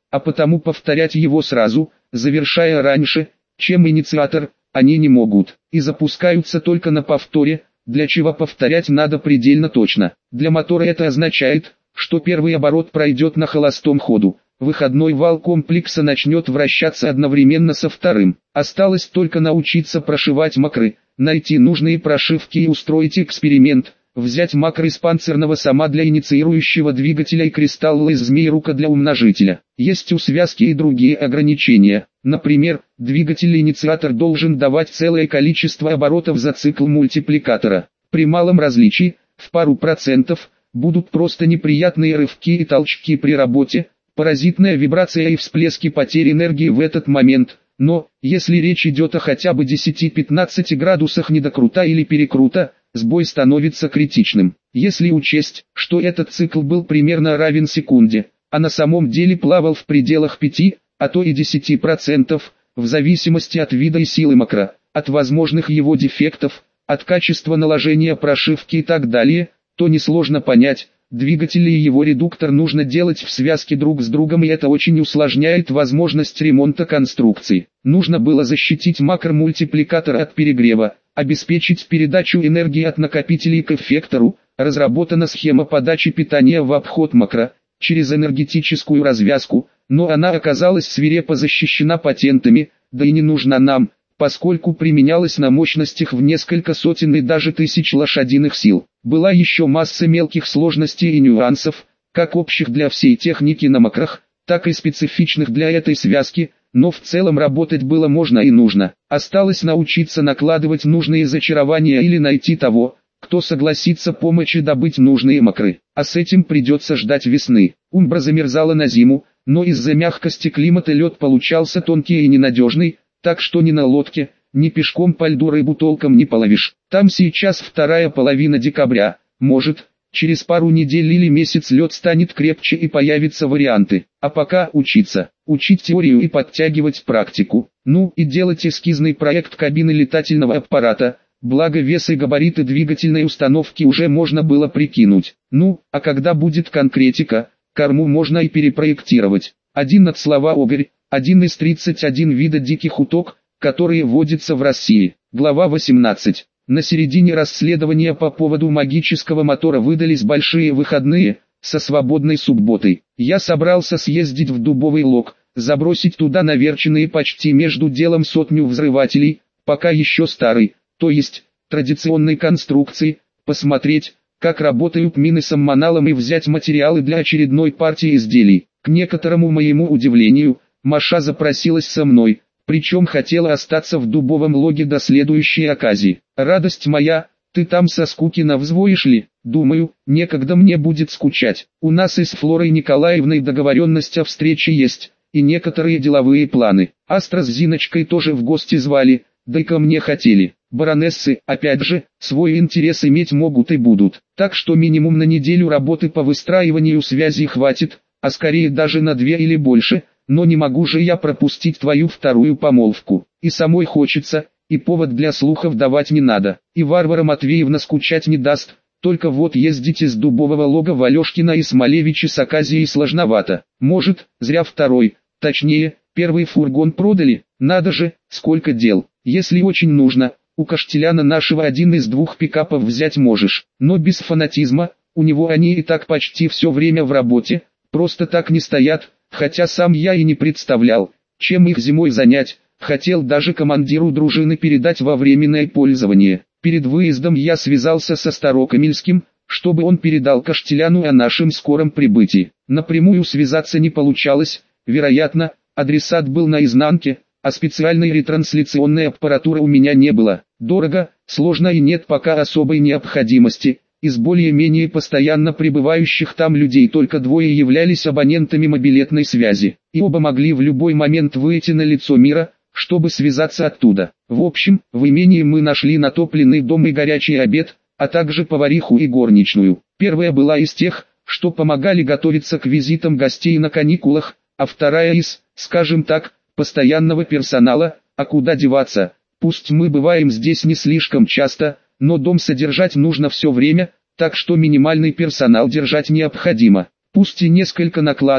а потому повторять его сразу, завершая раньше, чем инициатор, они не могут, и запускаются только на повторе, для чего повторять надо предельно точно. Для мотора это означает, что первый оборот пройдет на холостом ходу, выходной вал комплекса начнет вращаться одновременно со вторым. Осталось только научиться прошивать макры, найти нужные прошивки и устроить эксперимент, взять макры из панцирного сома для инициирующего двигателя и кристаллы из змеерука для умножителя. Есть у связки и другие ограничения. Например, двигатель-инициатор должен давать целое количество оборотов за цикл мультипликатора. При малом различии, в пару процентов, будут просто неприятные рывки и толчки при работе, паразитная вибрация и всплески потери энергии в этот момент. Но, если речь идет о хотя бы 10-15 градусах недокрута или перекрута, сбой становится критичным. Если учесть, что этот цикл был примерно равен секунде, а на самом деле плавал в пределах 5, а то и 10%, в зависимости от вида и силы макра, от возможных его дефектов, от качества наложения прошивки и так далее, то несложно понять, двигатель и его редуктор нужно делать в связке друг с другом, и это очень усложняет возможность ремонта конструкции. Нужно было защитить макр-мультипликатор от перегрева, обеспечить передачу энергии от накопителей к эффектору, разработана схема подачи питания в обход макра, через энергетическую развязку, но она оказалась свирепо защищена патентами, да и не нужна нам, поскольку применялась на мощностях в несколько сотен и даже тысяч лошадиных сил. Была еще масса мелких сложностей и нюансов, как общих для всей техники на макрах, так и специфичных для этой связки, но в целом работать было можно и нужно. Осталось научиться накладывать нужные зачарования или найти того, кто согласится помочь и добыть нужные макры. А с этим придется ждать весны. Умбра замерзала на зиму, но из-за мягкости климата лед получался тонкий и ненадежный, так что ни на лодке, ни пешком по льду рыбу толком не половишь. Там сейчас вторая половина декабря, может, через пару недель или месяц лед станет крепче и появятся варианты. А пока учиться, учить теорию и подтягивать практику. Ну и делать эскизный проект кабины летательного аппарата. Благо вес и габариты двигательной установки уже можно было прикинуть. Ну, а когда будет конкретика, корму можно и перепроектировать. Один от слова «огорь», один из 31 вида диких уток, которые водятся в России. Глава 18. На середине расследования по поводу магического мотора выдались большие выходные, со свободной субботой. Я собрался съездить в Дубовый Лог, забросить туда наверченные почти между делом 100 взрывателей, пока еще старый, то есть, традиционной конструкции, посмотреть, как работают мины с аммоналом и взять материалы для очередной партии изделий. К некоторому моему удивлению, Маша запросилась со мной, причем хотела остаться в Дубовом Логе до следующей оказии. Радость моя, ты там со скуки навзвоишь ли? Думаю, некогда мне будет скучать. У нас и с Флорой Николаевной договоренность о встрече есть, и некоторые деловые планы. Астра с Зиночкой тоже в гости звали, да и ко мне хотели. Баронессы, опять же, свой интерес иметь могут и будут. Так что минимум на неделю работы по выстраиванию связи хватит, а скорее даже на 2 или больше, но не могу же я пропустить твою вторую помолвку. И самой хочется, и повод для слухов давать не надо. И Варвара Матвеевна скучать не даст, только вот ездить из Дубового Лога в Алешкино и Смолевичи с Аказией сложновато. Может, зря второй, точнее, первый фургон продали, надо же, сколько дел. Если очень нужно, у Каштеляна нашего один из 2 пикапов взять можешь, но без фанатизма, у него они и так почти все время в работе, просто так не стоят, хотя сам я и не представлял, чем их зимой занять, хотел даже командиру дружины передать во временное пользование. Перед выездом я связался со Старокамельским, чтобы он передал Каштеляну о нашем скором прибытии. Напрямую связаться не получалось, вероятно, адресат был наизнанке, а специальной ретрансляционной аппаратуры у меня не было. Дорого, сложно и нет пока особой необходимости. Из более-менее постоянно пребывающих там людей только 2 являлись абонентами мобилетной связи, и оба могли в любой момент выйти на лицо мира, чтобы связаться оттуда. В общем, в имении мы нашли натопленный дом и горячий обед, а также повариху и горничную. Первая была из тех, что помогали готовиться к визитам гостей на каникулах, а вторая из, скажем так, постоянного персонала, а куда деваться, пусть мы бываем здесь не слишком часто, но дом содержать нужно все время, так что минимальный персонал держать необходимо. Пусть и несколько накладно,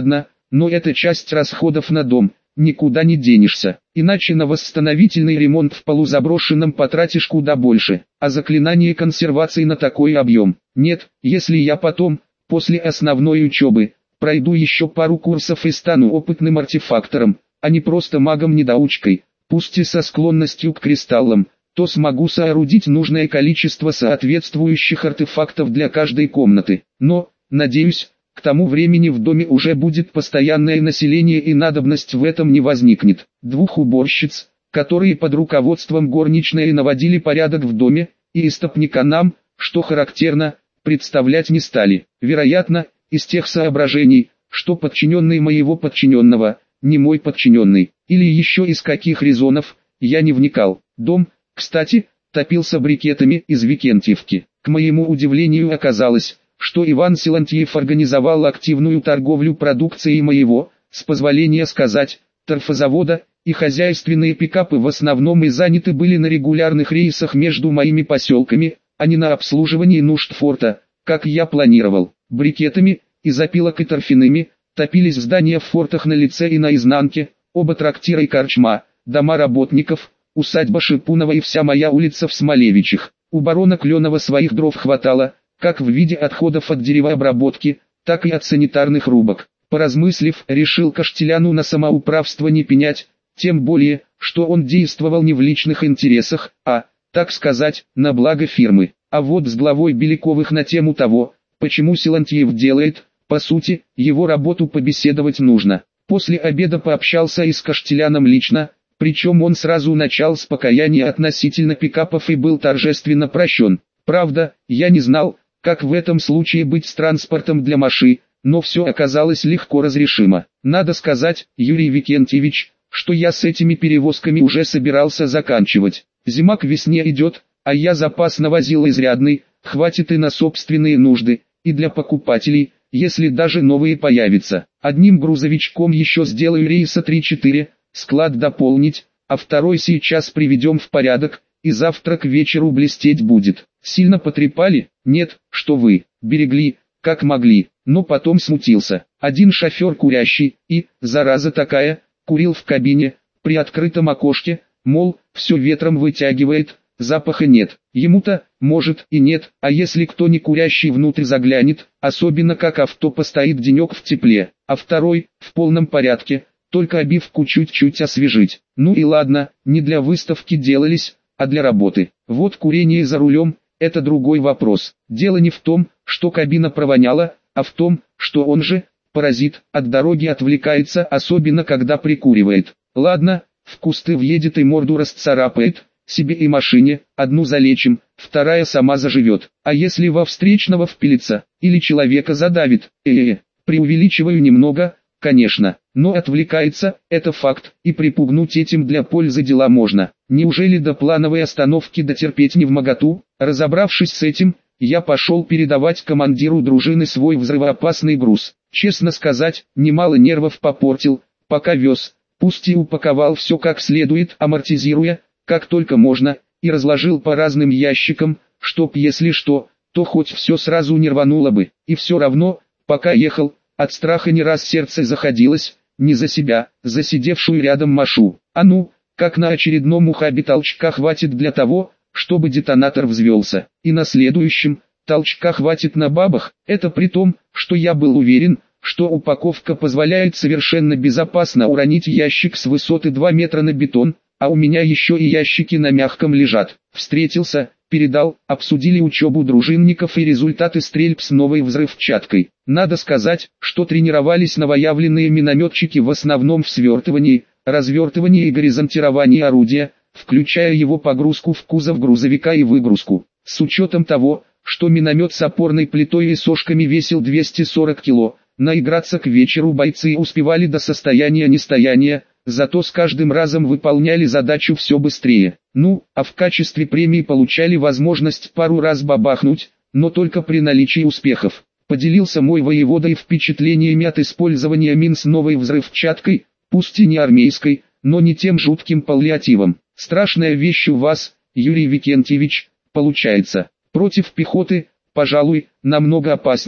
но это часть расходов на дом, никуда не денешься. Иначе на восстановительный ремонт в полузаброшенном потратишь куда больше, а заклинание консервации на такой объем. Нет, если я потом, после основной учебы, пройду еще пару курсов и стану опытным артефактором, а не просто магом-недоучкой, пусть и со склонностью к кристаллам, то смогу соорудить нужное количество соответствующих артефактов для каждой комнаты. Но, надеюсь, к тому времени в доме уже будет постоянное население и надобность в этом не возникнет. 2 уборщиц, которые под руководством горничной наводили порядок в доме, и истопника нам, что характерно, представлять не стали. Вероятно, из тех соображений, что подчиненный моего подчиненного, не мой подчиненный, или еще из каких резонов, я не вникал. Дом, кстати, топился брикетами из Викентьевки. К моему удивлению оказалось, что Иван Силантьев организовал активную торговлю продукцией моего, с позволения сказать, торфозавода, и хозяйственные пикапы в основном и заняты были на регулярных рейсах между моими поселками, а не на обслуживании нужд форта, как я планировал. Брикетами, из опилок и торфяными, топились здания в фортах на лице и на изнанке, оба трактира и корчма, дома работников, усадьба Шипунова и вся моя улица в Смолевичах. У барона Кленова своих дров хватало, как в виде отходов от деревообработки, так и от санитарных рубок. Поразмыслив, решил Каштеляну на самоуправство не пенять, тем более, что он действовал не в личных интересах, а, так сказать, на благо фирмы. А вот с главой Беляковых на тему того, почему Силантьев делает, по сути, его работу побеседовать нужно. После обеда пообщался и с Каштеляном лично, причем он сразу начал с покаяния относительно пикапов и был торжественно прощен. Правда, я не знал, как в этом случае быть с транспортом для машин, но все оказалось легко разрешимо. Надо сказать, Юрий Викентьевич, что я с этими перевозками уже собирался заканчивать. Зима к весне идет, а я запас навозил изрядный, хватит и на собственные нужды, и для покупателей, если даже новые появятся. Одним грузовичком еще сделаю рейса 3-4, склад дополнить, а второй сейчас приведем в порядок, и завтра к вечеру блестеть будет. Сильно потрепали? Нет, что вы, берегли, как могли, но потом смутился. Один шофер курящий, и, зараза такая, курил в кабине, при открытом окошке, мол, все ветром вытягивает, запаха нет. Ему-то, может, и нет, а если кто не курящий внутрь заглянет, особенно как авто постоит денек в тепле, а второй, в полном порядке, только обивку чуть-чуть освежить. Ну и ладно, не для выставки делались, а для работы. Вот курение за рулем – это другой вопрос. Дело не в том, что кабина провоняла, а в том, что он же, паразит, от дороги отвлекается, особенно когда прикуривает. Ладно, в кусты въедет и морду расцарапает, себе и машине, одну залечим, вторая сама заживет. А если во встречного впилится, или человека задавит, преувеличиваю немного, конечно, но отвлекается, это факт, и припугнуть этим для пользы дела можно. Неужели до плановой остановки дотерпеть невмоготу? Разобравшись с этим, я пошел передавать командиру дружины свой взрывоопасный груз. Честно сказать, немало нервов попортил, пока вез, пусть и упаковал все как следует, амортизируя, как только можно, и разложил по разным ящикам, чтоб если что, то хоть все сразу не рвануло бы. И все равно, пока ехал, от страха не раз сердце заходилось, не за себя, за сидевшую рядом Машу. А ну, как на очередном ухабе толчка хватит для того, чтобы детонатор взвелся. И на следующем, толчка хватит на бабах, это при том, что я был уверен, что упаковка позволяет совершенно безопасно уронить ящик с высоты 2 метра на бетон, а у меня еще и ящики на мягком лежат. Встретился, передал, обсудили учебу дружинников и результаты стрельб с новой взрывчаткой. Надо сказать, что тренировались новоявленные минометчики в основном в свертывании, развертывании и горизонтировании орудия, включая его погрузку в кузов грузовика и выгрузку. С учетом того, что миномет с опорной плитой и сошками весил 240 кг, наиграться к вечеру бойцы успевали до состояния нестояния, зато с каждым разом выполняли задачу все быстрее. Ну, а в качестве премии получали возможность пару раз бабахнуть, но только при наличии успехов. Поделился мой воевода и впечатлениями от использования мин с новой взрывчаткой, пусть и не армейской, но не тем жутким паллиативом. Страшная вещь у вас, Юрий Викентьевич, получается. Против пехоты, пожалуй, намного опаснее,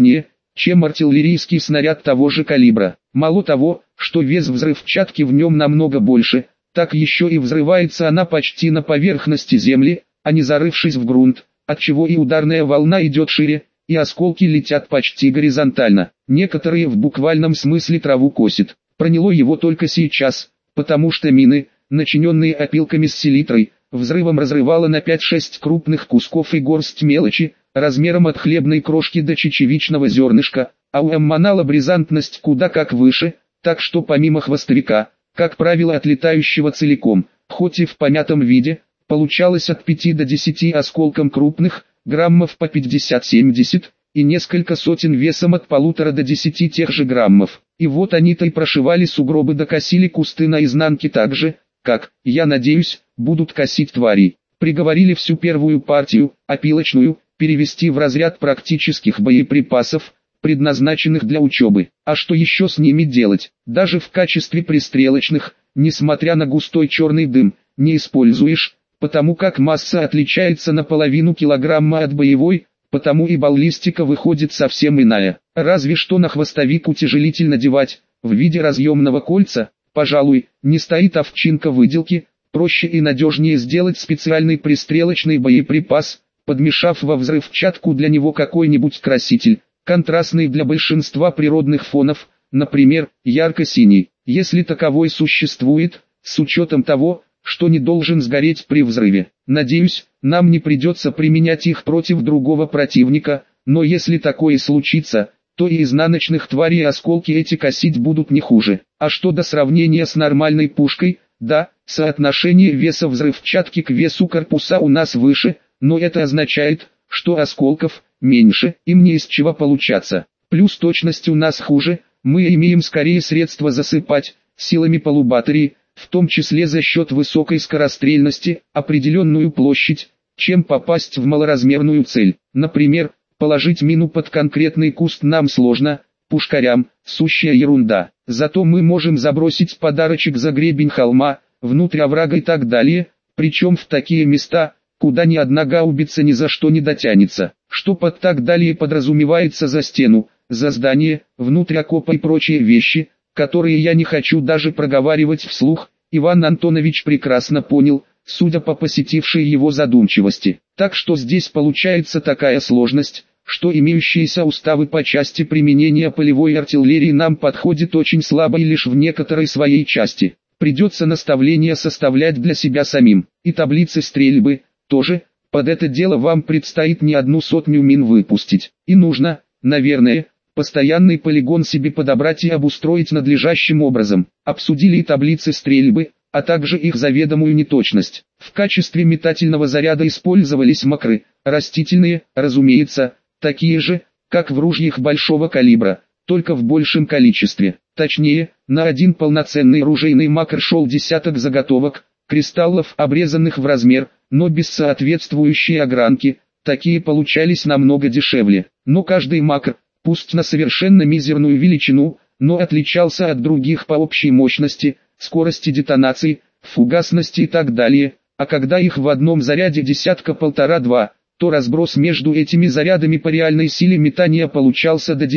чем артиллерийский снаряд того же калибра. Мало того, что вес взрывчатки в нем намного больше, так еще и взрывается она почти на поверхности земли, а не зарывшись в грунт, отчего и ударная волна идет шире, и осколки летят почти горизонтально. Некоторые в буквальном смысле траву косят. Проняло его только сейчас, потому что мины, начиненные опилками с селитрой, взрывом разрывало на 5-6 крупных кусков и горсть мелочи, размером от хлебной крошки до чечевичного зернышка, а у эмманала бризантность куда как выше, так что помимо хвостовика, как правило отлетающего целиком, хоть и в помятом виде, получалось от 5 до 10 осколком крупных, граммов по 50-70, и несколько сотен весом от 1,5 до 10 тех же граммов. И вот они-то и прошивали сугробы да косили кусты наизнанке так же, как, я надеюсь, будут косить твари. Приговорили всю первую партию, опилочную, перевести в разряд практических боеприпасов, предназначенных для учебы. А что еще с ними делать? Даже в качестве пристрелочных, несмотря на густой черный дым, не используешь, потому как масса отличается на половину килограмма от боевой, потому и баллистика выходит совсем иная. Разве что на хвостовик утяжелитель надевать, в виде разъемного кольца, пожалуй, не стоит овчинка выделки, проще и надежнее сделать специальный пристрелочный боеприпас, подмешав во взрывчатку для него какой-нибудь краситель, контрастный для большинства природных фонов, например, ярко-синий, если таковой существует, с учетом того, что не должен сгореть при взрыве. Надеюсь, нам не придется применять их против другого противника, но если такое случится, то и изнаночных тварей осколки эти косить будут не хуже. А что до сравнения с нормальной пушкой, да, соотношение веса взрывчатки к весу корпуса у нас выше, но это означает, что осколков меньше, им не из чего получаться. Плюс точность у нас хуже, мы имеем скорее средства засыпать, силами полубатарей, в том числе за счет высокой скорострельности, определенную площадь, чем попасть в малоразмерную цель. Например, положить мину под конкретный куст нам сложно, пушкарям, сущая ерунда. Зато мы можем забросить подарочек за гребень холма, внутрь оврага и так далее, причем в такие места, куда ни одна гаубица ни за что не дотянется. Что под так далее подразумевается за стену, за здание, внутрь окопа и прочие вещи, которые я не хочу даже проговаривать вслух, Иван Антонович прекрасно понял, судя по посетившей его задумчивости. Так что здесь получается такая сложность, что имеющиеся уставы по части применения полевой артиллерии нам подходят очень слабо и лишь в некоторой своей части. Придется наставления составлять для себя самим, и таблицы стрельбы, тоже, под это дело вам предстоит не 100 мин выпустить. И нужно, наверное, постоянный полигон себе подобрать и обустроить надлежащим образом. Обсудили и таблицы стрельбы, а также их заведомую неточность. В качестве метательного заряда использовались макры, растительные, разумеется, такие же, как в ружьях большого калибра, только в большем количестве. Точнее, на один полноценный ружейный макр шел десяток заготовок, кристаллов, обрезанных в размер, но без соответствующей огранки, такие получались намного дешевле. Но каждый макр, пусть на совершенно мизерную величину, но отличался от других по общей мощности, скорости детонации, фугасности и так далее, а когда их в одном заряде десятка 1,5-2, то разброс между этими зарядами по реальной силе метания получался до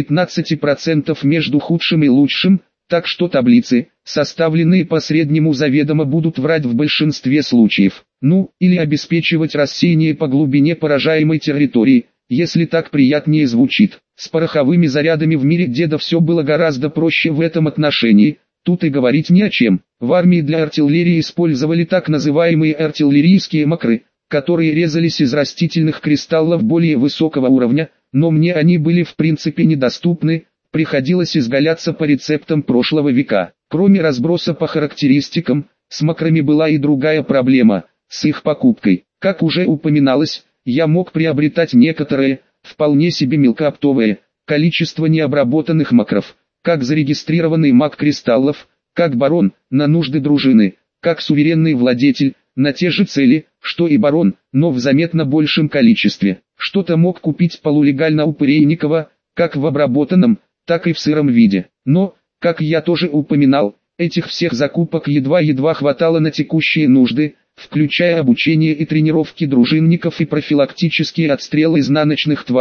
10-15% между худшим и лучшим, так что таблицы, составленные по среднему заведомо будут врать в большинстве случаев. Ну, или обеспечивать рассеяние по глубине поражаемой территории, если так приятнее звучит. С пороховыми зарядами в мире деда все было гораздо проще в этом отношении, тут и говорить не о чем. В армии для артиллерии использовали так называемые артиллерийские макры, которые резались из растительных кристаллов более высокого уровня, но мне они были в принципе недоступны, приходилось изгаляться по рецептам прошлого века. Кроме разброса по характеристикам, с макрами была и другая проблема, с их покупкой. Как уже упоминалось, я мог приобретать некоторые, вполне себе мелкооптовые, количество необработанных макров, как зарегистрированный мак кристаллов, как барон, на нужды дружины, как суверенный владетель, на те же цели, что и барон, но в заметно большем количестве. Что-то мог купить полулегально у Пырейникова, как в обработанном, так и в сыром виде. Но, как я тоже упоминал, этих всех закупок едва-едва хватало на текущие нужды, включая обучение и тренировки дружинников и профилактические отстрелы изнаночных тварей,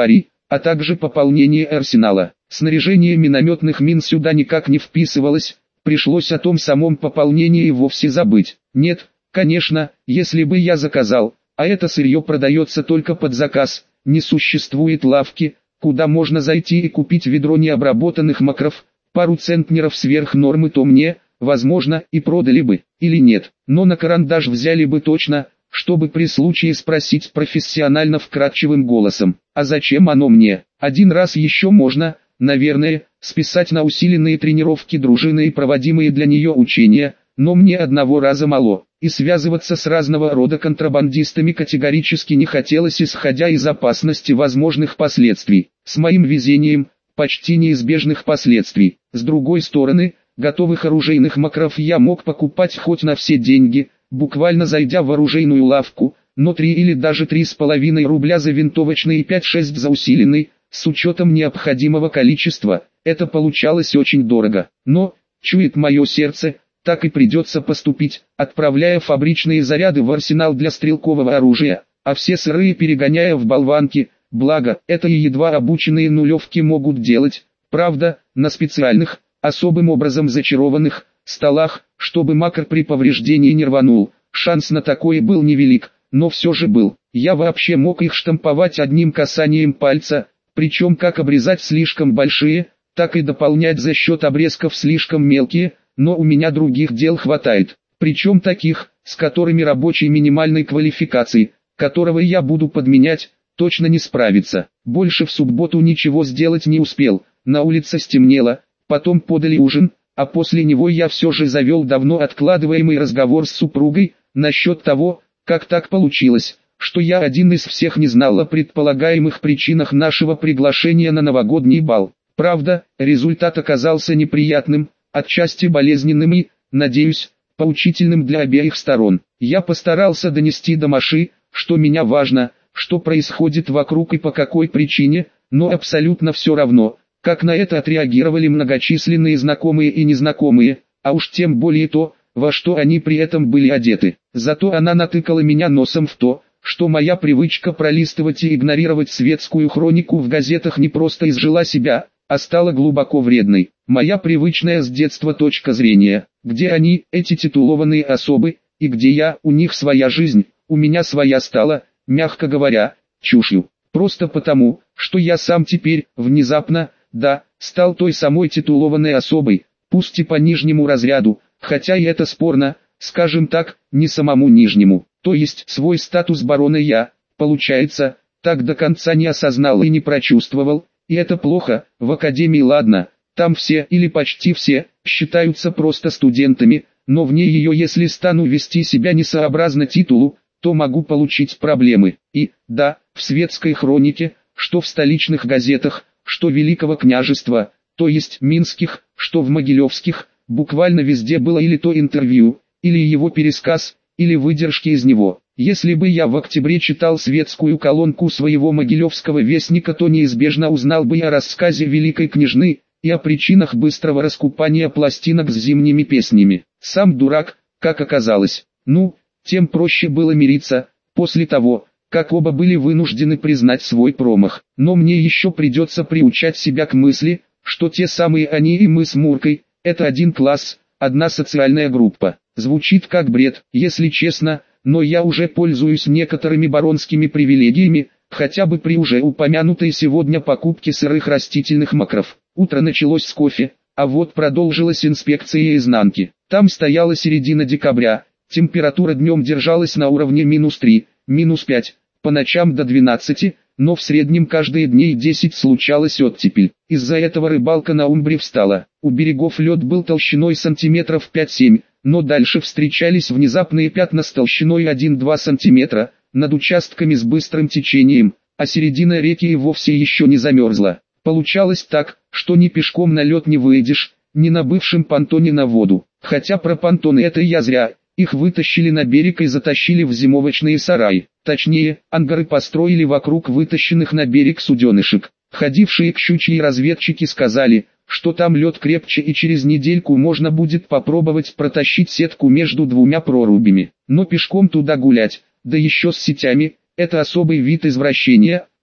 а также пополнение арсенала. Снаряжение минометных мин сюда никак не вписывалось, пришлось о том самом пополнении и вовсе забыть. Нет, конечно, если бы я заказал, а это сырье продается только под заказ, не существует лавки, куда можно зайти и купить ведро необработанных макров, пару центнеров сверх нормы, то мне, возможно, и продали бы, или нет, но на карандаш взяли бы точно, чтобы при случае спросить профессионально вкрадчивым голосом: а зачем оно мне? Один раз еще можно, наверное, списать на усиленные тренировки дружины и проводимые для нее учения, но мне одного раза мало, и связываться с разного рода контрабандистами категорически не хотелось, исходя из опасности возможных последствий. С моим везением, почти неизбежных последствий. С другой стороны, готовых оружейных макров я мог покупать хоть на все деньги, буквально зайдя в оружейную лавку, но 3 или даже 3,5 рубля за винтовочный и 5-6 за усиленный, с учетом необходимого количества, это получалось очень дорого. Но, чует мое сердце, так и придется поступить, отправляя фабричные заряды в арсенал для стрелкового оружия, а все сырые перегоняя в болванки, благо, это и едва обученные нулевки могут делать, правда, на специальных, особым образом зачарованных, столах, чтобы макар при повреждении не рванул. Шанс на такое был невелик, но все же был. Я вообще мог их штамповать одним касанием пальца, причем как обрезать слишком большие, так и дополнять за счет обрезков слишком мелкие, но у меня других дел хватает. Причем таких, с которыми рабочий минимальной квалификации, которого я буду подменять, точно не справится. Больше в субботу ничего сделать не успел, на улице стемнело, потом подали ужин, а после него я все же завел давно откладываемый разговор с супругой, насчет того, как так получилось, что я один из всех не знал о предполагаемых причинах нашего приглашения на новогодний бал. Правда, результат оказался неприятным, отчасти болезненным и, надеюсь, поучительным для обеих сторон. Я постарался донести до Маши, что меня важно, что происходит вокруг и по какой причине, но абсолютно все равно, как на это отреагировали многочисленные знакомые и незнакомые, а уж тем более то, во что они при этом были одеты. Зато она натыкала меня носом в то, что моя привычка пролистывать и игнорировать светскую хронику в газетах не просто изжила себя, а стала глубоко вредной. Моя привычная с детства точка зрения, где они, эти титулованные особы, и где я, у них своя жизнь, у меня своя, стала, мягко говоря, чушью. Просто потому, что я сам теперь, внезапно, да, стал той самой титулованной особой, пусть и по нижнему разряду, хотя и это спорно, скажем так, не самому нижнему. То есть свой статус барона я, получается, так до конца не осознал и не прочувствовал, и это плохо. В академии ладно, там все или почти все считаются просто студентами, но вне ее, если стану вести себя несообразно титулу, то могу получить проблемы. И, да, в светской хронике, что в столичных газетах, что Великого княжества, то есть минских, что в могилевских, буквально везде было или то интервью, или его пересказ, или выдержки из него. Если бы я в октябре читал светскую колонку своего могилевского вестника, то неизбежно узнал бы и о рассказе великой княжны, и о причинах быстрого раскупания пластинок с зимними песнями. Сам дурак, как оказалось. Ну, тем проще было мириться, после того, как оба были вынуждены признать свой промах. Но мне еще придется приучать себя к мысли, что те самые они и мы с Муркой, это один класс, одна социальная группа. Звучит как бред, если честно, но я уже пользуюсь некоторыми баронскими привилегиями, хотя бы при уже упомянутой сегодня покупке сырых растительных макров. Утро началось с кофе, а вот продолжилась инспекция изнанки. Там стояла середина декабря, температура днем держалась на уровне -3, -5, по ночам до 12, но в среднем каждые дней 10 случалась оттепель. Из-за этого рыбалка на Умбре встала. У берегов лед был толщиной сантиметров 5-7, но дальше встречались внезапные пятна с толщиной 1-2 сантиметра, над участками с быстрым течением, а середина реки и вовсе еще не замерзла. Получалось так, что ни пешком на лед не выйдешь, ни на бывшем понтоне на воду. Хотя про понтоны это я зря, их вытащили на берег и затащили в зимовочные сараи. Точнее, ангары построили вокруг вытащенных на берег суденышек. Ходившие к щучьи разведчики сказали, что там лед крепче и через недельку можно будет попробовать протащить сетку между двумя прорубями. Но пешком туда гулять, да еще с сетями, это особый вид извращения,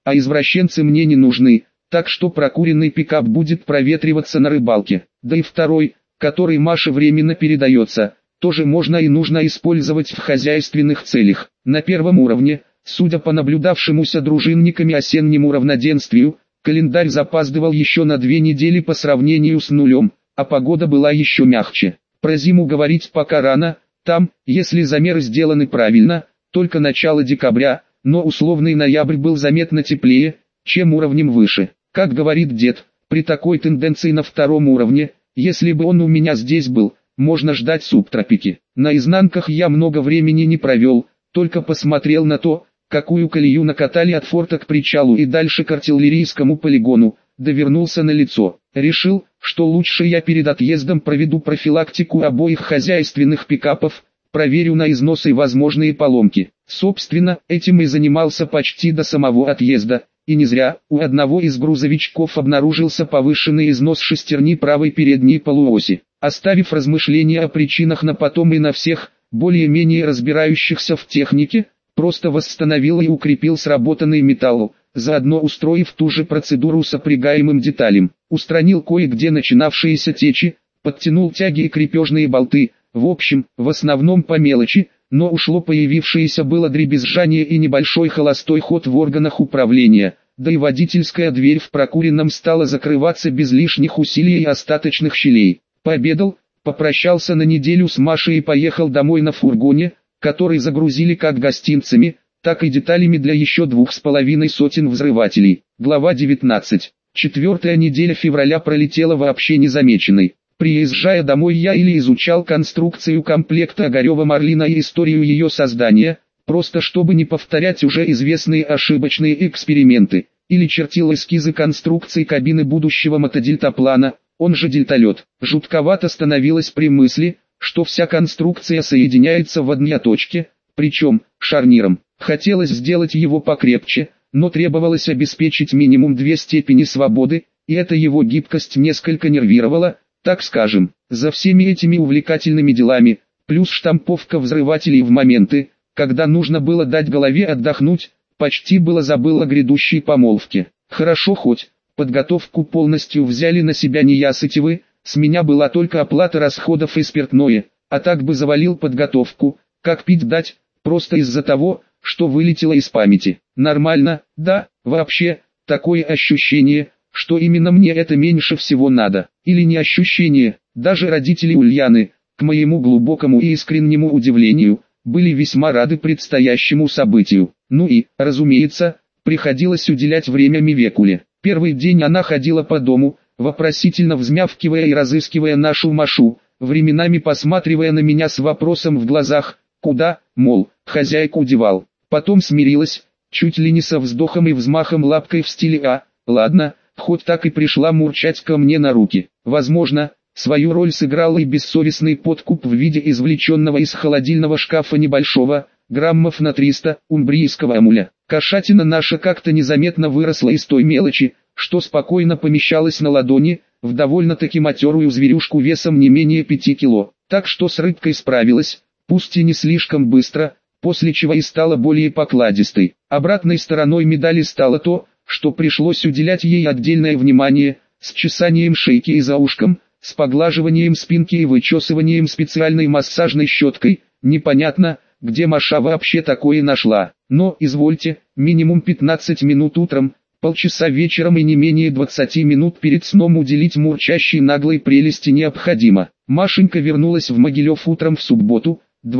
а извращенцы мне не нужны, так что прокуренный пикап будет проветриваться на рыбалке. Да и второй, который Маше временно передается, тоже можно и нужно использовать в хозяйственных целях. На первом уровне, судя по наблюдавшемуся дружинниками осеннему равноденствию, календарь запаздывал еще на 2 недели по сравнению с нулем, а погода была еще мягче. Про зиму говорить пока рано, там, если замеры сделаны правильно, только начало декабря, но условный ноябрь был заметно теплее, чем уровнем выше. Как говорит дед, при такой тенденции на втором уровне, если бы он у меня здесь был, можно ждать субтропики. На изнанках я много времени не провел, только посмотрел на то, какую колею накатали от форта к причалу и дальше к артиллерийскому полигону, да вернулся на лицо. Решил, что лучше я перед отъездом проведу профилактику обоих хозяйственных пикапов, проверю на износ и возможные поломки. Собственно, этим и занимался почти до самого отъезда. И не зря, у одного из грузовичков обнаружился повышенный износ шестерни правой передней полуоси. Оставив размышления о причинах на потом и на всех, более-менее разбирающихся в технике, просто восстановил и укрепил сработанный металл, заодно устроив ту же процедуру с опрягаемым деталем. Устранил кое-где начинавшиеся течи, подтянул тяги и крепежные болты, в общем, в основном по мелочи, но ушло появившееся было дребезжание и небольшой холостой ход в органах управления, да и водительская дверь в прокуренном стала закрываться без лишних усилий и остаточных щелей. Пообедал, попрощался на неделю с Машей и поехал домой на фургоне, который загрузили как гостинцами, так и деталями для еще 2,5 сотен взрывателей. Глава 19. 4-я неделя февраля пролетела вообще незамеченной. Приезжая домой я или изучал конструкцию комплекта Огарева-Марлина и историю ее создания, просто чтобы не повторять уже известные ошибочные эксперименты, или чертил эскизы конструкции кабины будущего мотодельтаплана, он же дельталет. Жутковато становилось при мысли, что вся конструкция соединяется в одной точке, причем шарниром. Хотелось сделать его покрепче, но требовалось обеспечить минимум 2 степени свободы, и эта его гибкость несколько нервировала, так скажем. За всеми этими увлекательными делами, плюс штамповка взрывателей в моменты, когда нужно было дать голове отдохнуть, почти было забыл о грядущей помолвке. Хорошо хоть, подготовку полностью взяли на себя Неясытевы, с меня была только оплата расходов и спиртное, а так бы завалил подготовку, как пить дать, просто из-за того, что вылетело из памяти. Нормально, да, вообще, такое ощущение, что именно мне это меньше всего надо. Или не ощущение, даже родители Ульяны, к моему глубокому и искреннему удивлению, были весьма рады предстоящему событию. Ну и, разумеется, приходилось уделять время Мивекуле. Первый день она ходила по дому, вопросительно взмявкивая и разыскивая нашу Машу, временами посматривая на меня с вопросом в глазах, куда, мол, хозяйку девал. Потом смирилась, чуть ли не со вздохом и взмахом лапкой в стиле «А, ладно», хоть так и пришла мурчать ко мне на руки. Возможно, свою роль сыграл и бессовестный подкуп в виде извлеченного из холодильного шкафа небольшого, граммов на 300, умбрийского амуля. Кошатина наша как-то незаметно выросла из той мелочи, что спокойно помещалась на ладони, в довольно-таки матерую зверюшку весом не менее 5 кило. Так что с рыбкой справилась, пусть и не слишком быстро, после чего и стала более покладистой. Обратной стороной медали стало то, что пришлось уделять ей отдельное внимание, с чесанием шейки и за ушком, с поглаживанием спинки и вычесыванием специальной массажной щеткой. Непонятно, где Маша вообще такое нашла. Но, извольте, минимум 15 минут утром, полчаса вечером и не менее 20 минут перед сном уделить мурчащей наглой прелести необходимо. Машенька вернулась в Могилев утром в субботу,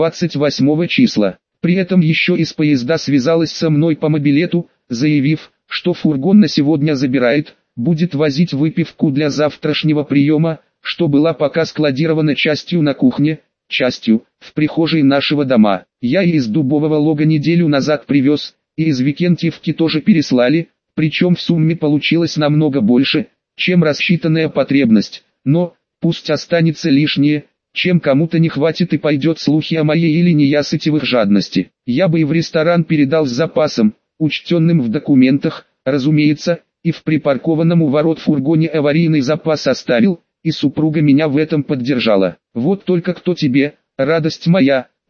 28 числа. При этом еще из поезда связалась со мной по мобилету, заявив, что фургон на сегодня забирает, будет возить выпивку для завтрашнего приема, что была пока складирована частью на кухне, частью в прихожей нашего дома. Я и из Дубового Лога неделю назад привез, и из Викентьевки тоже переслали, причем в сумме получилось намного больше, чем рассчитанная потребность, но, пусть останется лишнее, чем кому-то не хватит и пойдет слухи о моей или Неясытевых жадности. Я бы и в ресторан передал с запасом, учтенным в документах, разумеется, и в припаркованном у ворот фургоне аварийный запас оставил, и супруга меня в этом поддержала. Вот только кто тебе, радость моя,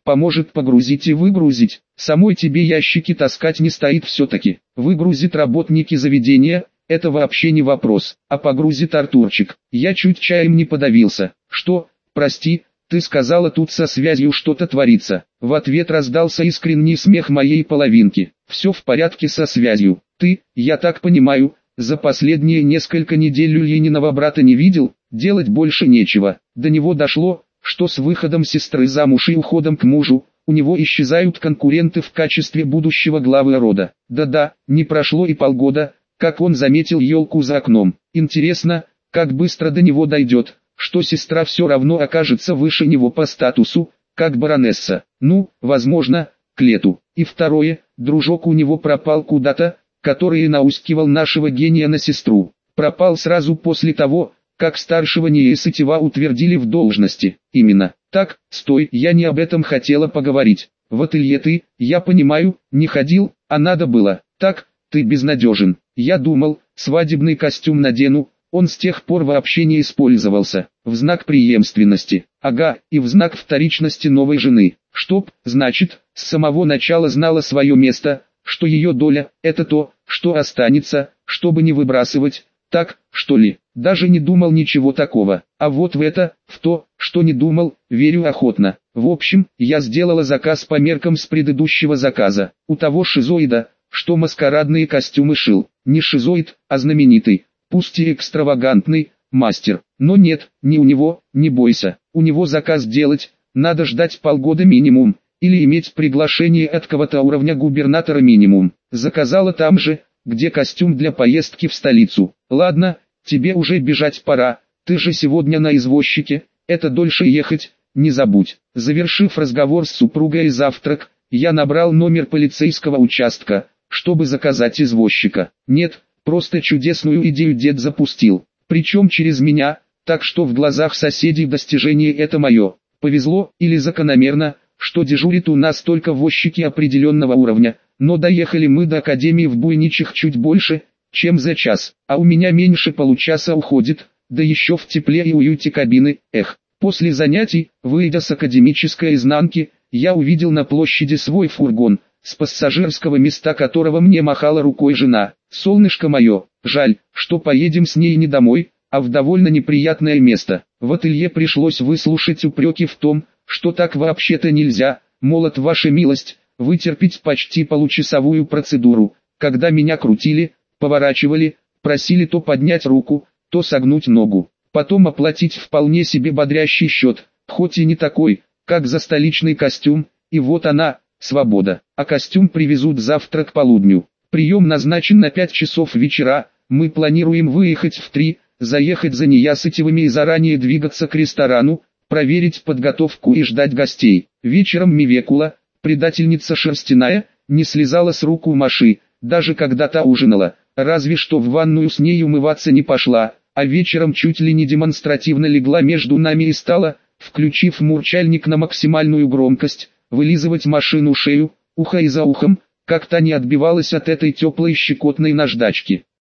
поможет погрузить и выгрузить. Самой тебе ящики таскать не стоит все-таки. Выгрузит работники заведения, это вообще не вопрос. А погрузит Артурчик. Я чуть чаем не подавился. Что, прости, ты сказала, тут со связью что-то творится. В ответ раздался искренний смех моей половинки. Все в порядке со связью. Ты, я так понимаю, за последние несколько недель Ильининого брата не видел, делать больше нечего. До него дошло, что с выходом сестры замуж и уходом к мужу, у него исчезают конкуренты в качестве будущего главы рода. Да-да, не прошло и полгода, как он заметил елку за окном. Интересно, как быстро до него дойдет, что сестра все равно окажется выше него по статусу, как баронесса. Ну, возможно, к лету. И второе, дружок у него пропал куда-то, который наускивал нашего гения на сестру. Пропал сразу после того, как старшего Неесытева утвердили в должности. Именно. Так, стой, я не об этом хотела поговорить. В ателье ты, я понимаю, не ходил, а надо было. Так, ты безнадежен. Я думал, свадебный костюм надену, он с тех пор вообще не использовался. В знак преемственности. Ага, и в знак вторичности новой жены. Чтоб, значит, с самого начала знала свое место, что ее доля – это то, что останется, чтобы не выбрасывать. Так, что ли? Даже не думал ничего такого. А вот в то, что не думал, верю охотно. В общем, я сделала заказ по меркам с предыдущего заказа. У того шизоида, что маскарадные костюмы шил. Не шизоид, а знаменитый, пусть и экстравагантный, мастер. Но нет, не у него, не бойся. У него заказ делать, надо ждать полгода минимум. Или иметь приглашение от кого-то уровня губернатора минимум. Заказала там же, где костюм для поездки в столицу. Ладно, тебе уже бежать пора, ты же сегодня на извозчике, это дольше ехать, не забудь. Завершив разговор с супругой и завтрак, я набрал номер полицейского участка, чтобы заказать извозчика. Нет, просто чудесную идею дед запустил, причем через меня, так что в глазах соседей достижение это мое. Повезло, или закономерно, что дежурит у нас только возчики определенного уровня, но доехали мы до академии в Буйничих чуть больше, чем за час, а у меня меньше получаса уходит, да еще в тепле и уюте кабины. После занятий, выйдя с академической изнанки, я увидел на площади свой фургон, с пассажирского места которого мне махала рукой жена. Солнышко мое, жаль, что поедем с ней не домой, а в довольно неприятное место. В ателье пришлось выслушать упреки в том, что так вообще-то нельзя, молот ваша милость, вытерпеть почти получасовую процедуру, когда меня крутили, поворачивали, просили то поднять руку, то согнуть ногу, потом оплатить вполне себе бодрящий счет, хоть и не такой, как за столичный костюм, и вот она, свобода. А костюм привезут завтра к полудню. Прием назначен на 5 часов вечера, мы планируем выехать в 3, заехать за Неясытевыми и заранее двигаться к ресторану, проверить подготовку и ждать гостей. Вечером Мивекула, предательница шерстяная, не слезала с рук у Маши, даже когда та ужинала, разве что в ванную с ней умываться не пошла, а вечером чуть ли не демонстративно легла между нами и стала, включив мурчальник на максимальную громкость, вылизывать Машину шею, ухо и за ухом, как та не отбивалась от этой теплой щекотной наждачки.